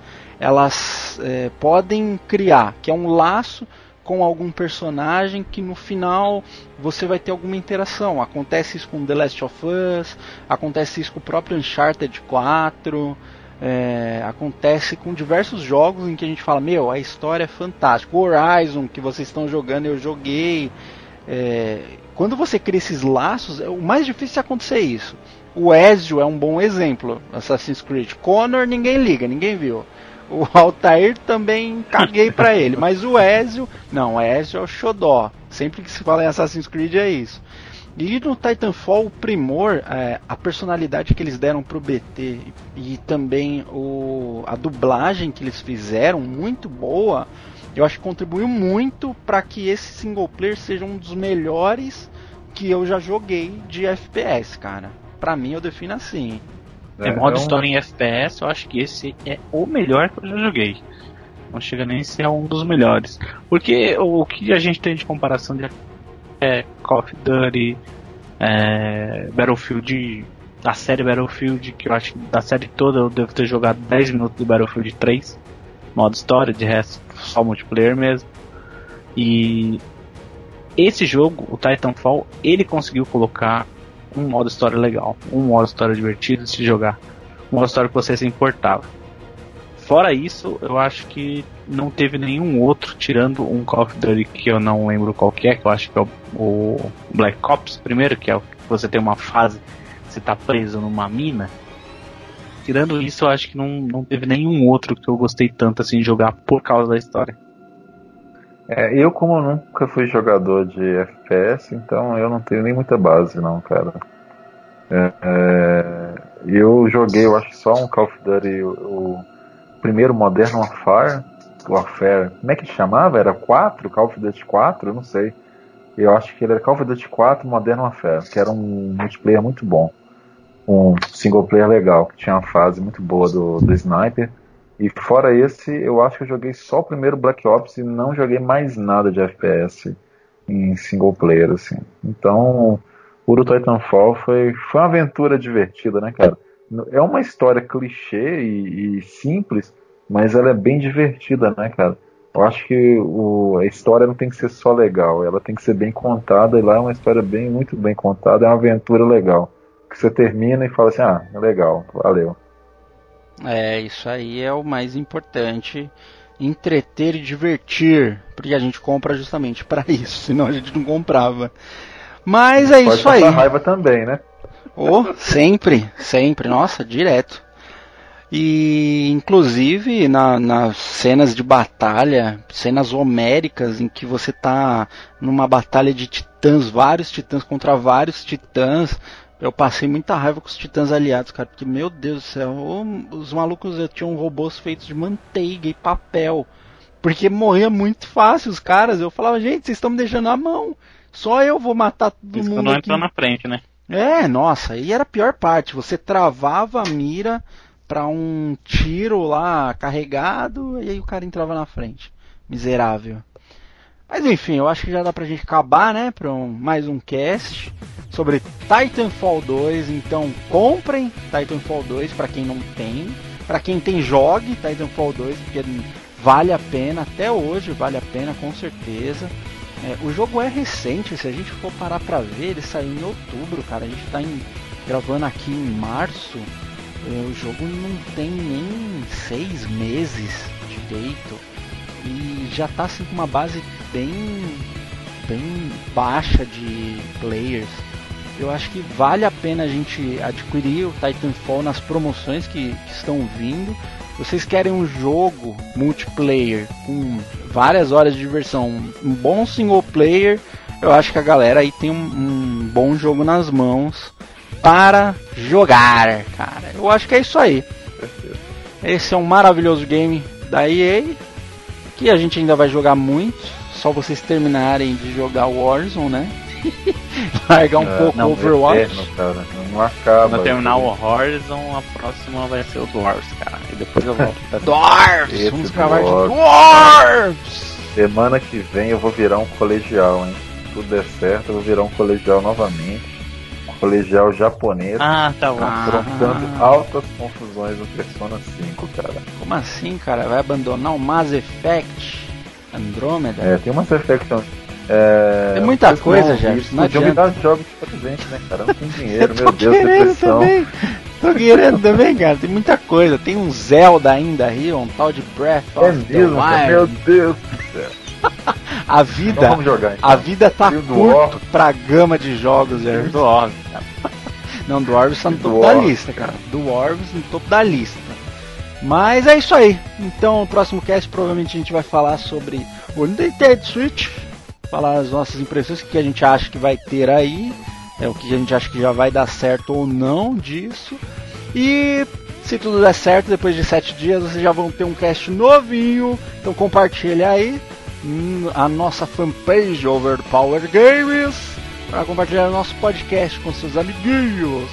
A: elas é, podem criar, que é um laço com algum personagem que no final você vai ter alguma interação. Acontece isso com The Last of Us, acontece isso com o próprio Uncharted quatro, é, acontece com diversos jogos em que a gente fala, meu, a história é fantástica. O Horizon, que vocês estão jogando, eu joguei. É, quando você cria esses laços, o mais difícil é acontecer isso. O Ezio é um bom exemplo, Assassin's Creed. Connor ninguém liga, ninguém viu. O Altair também caguei pra ele, mas o Ezio, não, o Ezio é o xodó. Sempre que se fala em Assassin's Creed é isso. E no Titanfall, o primor, é, a personalidade que eles deram pro B T e também o, a dublagem que eles fizeram, muito boa, eu acho que contribuiu muito para que esse single player seja um dos melhores que eu já joguei de F P S, cara. Pra mim, eu defino assim.
C: É, modo é um... história em F P S, eu acho que esse é o melhor que eu já joguei. Não chega nem a ser um dos melhores. Porque o que a gente tem de comparação de é, Call of Duty, É, Battlefield, a série Battlefield, que eu acho que da série toda eu devo ter jogado dez minutos do Battlefield três, modo história, de resto só multiplayer mesmo. E esse jogo, o Titanfall, ele conseguiu colocar um modo história legal, um modo história divertido de se jogar, um modo história que você se importava. Fora isso, eu acho que não teve nenhum outro, tirando um Call of Duty que eu não lembro qual que é, que eu acho que é o, o Black Ops primeiro, que é o que você tem uma fase, você tá preso numa mina. Tirando isso, eu acho que não, não teve nenhum outro que eu gostei tanto assim de jogar por causa da história.
B: É, eu como nunca fui jogador de F P S, então eu não tenho nem muita base não, cara. É, é, eu joguei, eu acho só um Call of Duty, o, o primeiro Modern Warfare, Warfare, como é que chamava? Era quatro? Call of Duty quatro? Eu não sei. Eu acho que ele era Call of Duty quatro Modern Warfare, que era um multiplayer muito bom. Um single player legal, que tinha uma fase muito boa do, do Sniper. E fora esse, eu acho que eu joguei só o primeiro Black Ops e não joguei mais nada de F P S em single player, assim. Então, o Titanfall foi, foi uma aventura divertida, né, cara? É uma história clichê e, e simples, mas ela é bem divertida, né, cara? Eu acho que o, a história não tem que ser só legal, ela tem que ser bem contada, e lá é uma história bem, muito bem contada, é uma aventura legal. Que você termina e fala assim, ah, é legal, valeu.
A: É, isso aí é o mais importante, entreter e divertir, porque a gente compra justamente para isso, senão a gente não comprava. Mas é isso aí.
B: Pode passar raiva também, né?
A: Oh, sempre, sempre, nossa, direto. E inclusive na, nas cenas de batalha, cenas homéricas em que você tá numa batalha de titãs, vários titãs contra vários titãs, eu passei muita raiva com os titãs aliados, cara, porque meu Deus do céu, os malucos tinham robôs feitos de manteiga e papel, porque morria muito fácil os caras. Eu falava, gente, vocês estão me deixando à mão, só eu vou matar todo
C: Isso
A: mundo
C: não
A: aqui.
C: entrou na frente, né?
A: É, nossa, e era a pior parte, você travava a mira pra um tiro lá carregado e aí o cara entrava na frente. Miserável. Mas enfim, eu acho que já dá pra gente acabar, né, pra um, mais um cast sobre Titanfall dois. Então comprem Titanfall dois pra quem não tem, pra quem tem, jogue Titanfall dois, porque vale a pena, até hoje vale a pena com certeza. É, o jogo é recente, se a gente for parar pra ver, ele saiu em outubro, cara, a gente tá em, gravando aqui em março, é, o jogo não tem nem seis meses direito, e já tá assim com uma base bem, bem baixa de players. Eu acho que vale a pena a gente adquirir o Titanfall nas promoções que, que estão vindo. Vocês querem um jogo multiplayer com várias horas de diversão, um bom single player, eu acho que a galera aí tem um, um bom jogo nas mãos para jogar, cara. Eu acho que é isso aí. Esse é um maravilhoso game da E A, que a gente ainda vai jogar muito, só vocês terminarem de jogar Warzone, né? Largar um é, pouco o Overwatch.
B: Eterno, cara. Não acaba.
C: Quando terminar o Horizon, a próxima vai ser o Dwarves, cara. E depois eu volto pra
A: Dwarves! Vamos gravar de
B: Dwarves! Semana que vem eu vou virar um colegial, hein? Se tudo der certo, eu vou virar um colegial novamente. Um colegial japonês.
C: Ah, tá bom.
B: Aprontando ah. altas confusões no Persona cinco, cara.
A: Como assim, cara? Vai abandonar o Mass Effect Andromeda?
B: É, tem Mass Effect também. É,
A: tem muita coisa, Jefferson.
B: Não adianta me dar jogos de presente, né, cara? Não tem dinheiro, meu Deus, depressão.
A: Também. Tô querendo também, cara. Tem muita coisa. Tem um Zelda ainda aí, um tal de Breath
B: é
A: of
B: mesmo,
A: the Wild.
B: Meu Deus do céu.
A: A vida,
B: então vamos jogar, então.
A: A vida tá curto pra gama de jogos, Jefferson. Do Orvis. Não, do Orvis tá no topo da lista, cara. Do Orvis no topo da lista. Mas é isso aí. Então, no próximo cast, provavelmente a gente vai falar sobre o Nintendo Switch. Falar as nossas impressões, o que a gente acha que vai ter aí, é, o que a gente acha que já vai dar certo ou não disso. E se tudo der certo, depois de sete dias vocês já vão ter um cast novinho. Então compartilha aí a nossa fanpage Overpowered Games para compartilhar o nosso podcast com seus amiguinhos.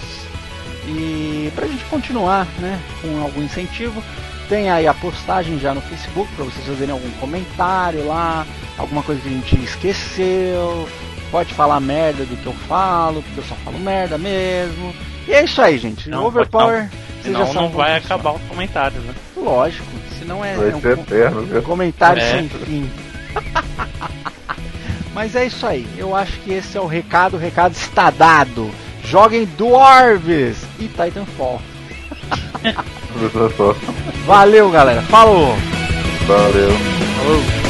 A: E pra gente continuar, né, com algum incentivo, tem aí a postagem já no Facebook para vocês fazerem algum comentário lá, alguma coisa que a gente esqueceu, pode falar merda do que eu falo, porque eu só falo merda mesmo. E é isso aí, gente.
C: Não,
A: Overpower.
C: Senão não vai acabar os comentários, né?
A: Lógico, senão é,
B: vai
A: é um
B: ser eterno, viu?
A: comentário
C: É.
A: sem fim. Mas é isso aí. Eu acho que esse é o recado. O recado está dado. Joguem Dwarves e Titanfall. Valeu, galera. Falou.
B: Valeu.
A: Falou.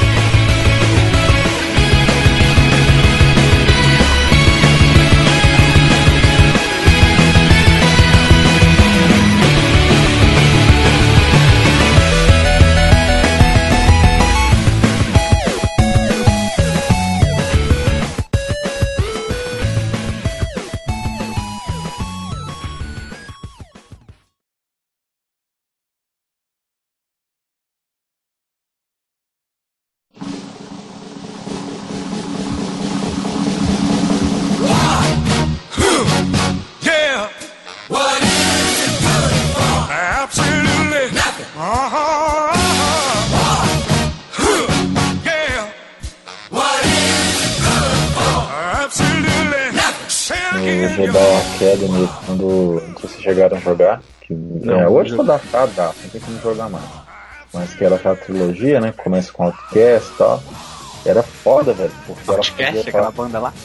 B: Eu vou dar uma queda nele quando não sei se vocês chegaram a jogar. Que,
C: Não,
B: é, hoje
C: eu-
B: vou dar tá, dá, não tem como jogar mais. Mas que era aquela trilogia, né? Começa com Outcast e tal. Era foda, velho. Porque ela
C: Outcast,
B: fazia
C: aquela
B: pra-
C: banda lá.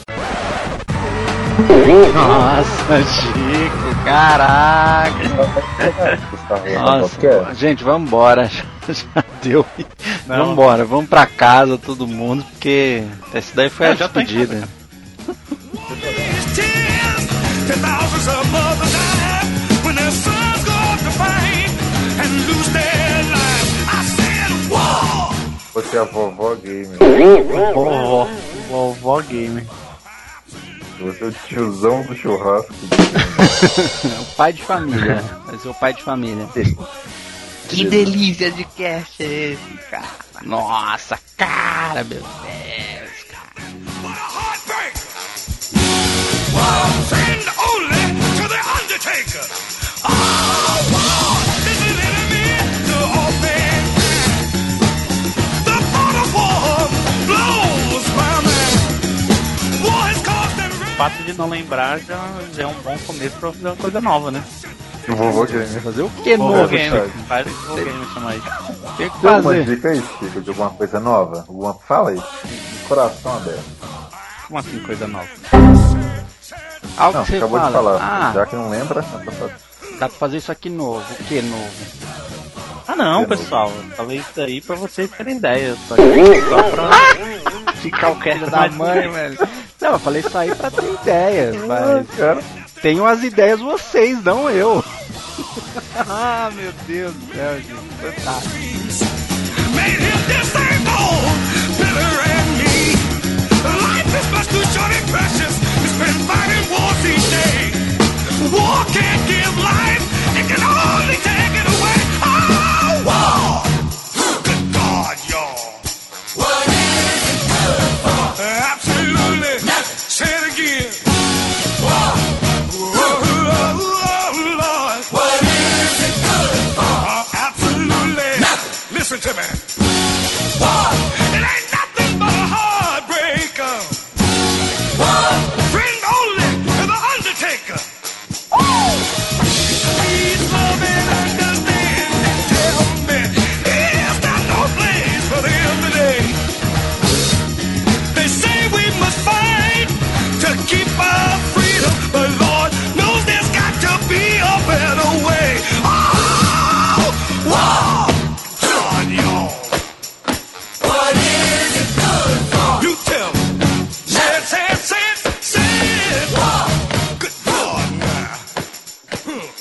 A: Nossa, Chico, caraca. Nossa,
B: Outcast.
A: gente, vambora. Já deu.
C: Não.
A: Vambora, vamos pra casa todo mundo, porque essa daí foi
C: É,
A: a
C: já tô em
A: despedida.
D: Ten thousands of mothers die when their sons go off to fight and lose their lives. I said, war!
B: Você é a vovó game.
C: Vovó. Vovó Gamer.
B: Você é o tiozão do churrasco.
A: O pai de família. Vai ser o pai de família. Que delícia de cast é esse, cara? Nossa, cara, meu Deus, cara.
D: What a heartbreak! Send only to the Undertaker. Oh, war! This is enemy to all mankind. The thought of war blows my mind. War has caused them
C: O fato de não lembrar já, já é um bom começo pra fazer uma coisa nova, né?
B: O vovô game.
A: Fazer o que
C: Vovô
A: novo,
C: Gamer.
A: Chico?
C: Faz o Vovô Gamer chamar aí.
A: Tem que
B: Tem uma
A: fazer.
B: dica aí, Chico, de alguma coisa nova? Alguma... Fala aí. Coração aberto.
C: Como assim, coisa nova?
A: Algo
B: Não,
A: que você
B: acabou
A: fala.
B: de falar.
A: Ah,
B: Já que não lembra, dá pra fazer.
A: dá pra fazer isso aqui novo. O que novo?
C: Ah não,
B: De novo.
C: pessoal. Eu falei isso aí pra vocês terem ideia. Só, só pra ficar o cast
A: Filho da
C: mais
A: mãe, velho. Não, eu falei isso aí pra ter ideias, mas
B: Cara,
A: tenham as ideias vocês, não eu. Ah, meu Deus do céu, gente. Fantástico.
D: made him disabled, Peter and me. Life is much too short and precious to spend fighting wars each day. War can't give life, it can only take it away. Oh, war! Good God, y'all. What is it good for? Absolutely. Nothing. Say it again. War. Oh, Lord. What is it good for? Uh, absolutely. Nothing. Listen to me. War. It ain't nothing but a heartbreaker. War. Friend only to the Undertaker. Please love and understand and tell me, is there no place for them today? They say we must fight to keep our freedom, but Lord knows there's got to be a better way. Oh, war, God, y'all. What is it good for? You tell me. Say it, say it, say it, say it. War. Good God, now. Hmm.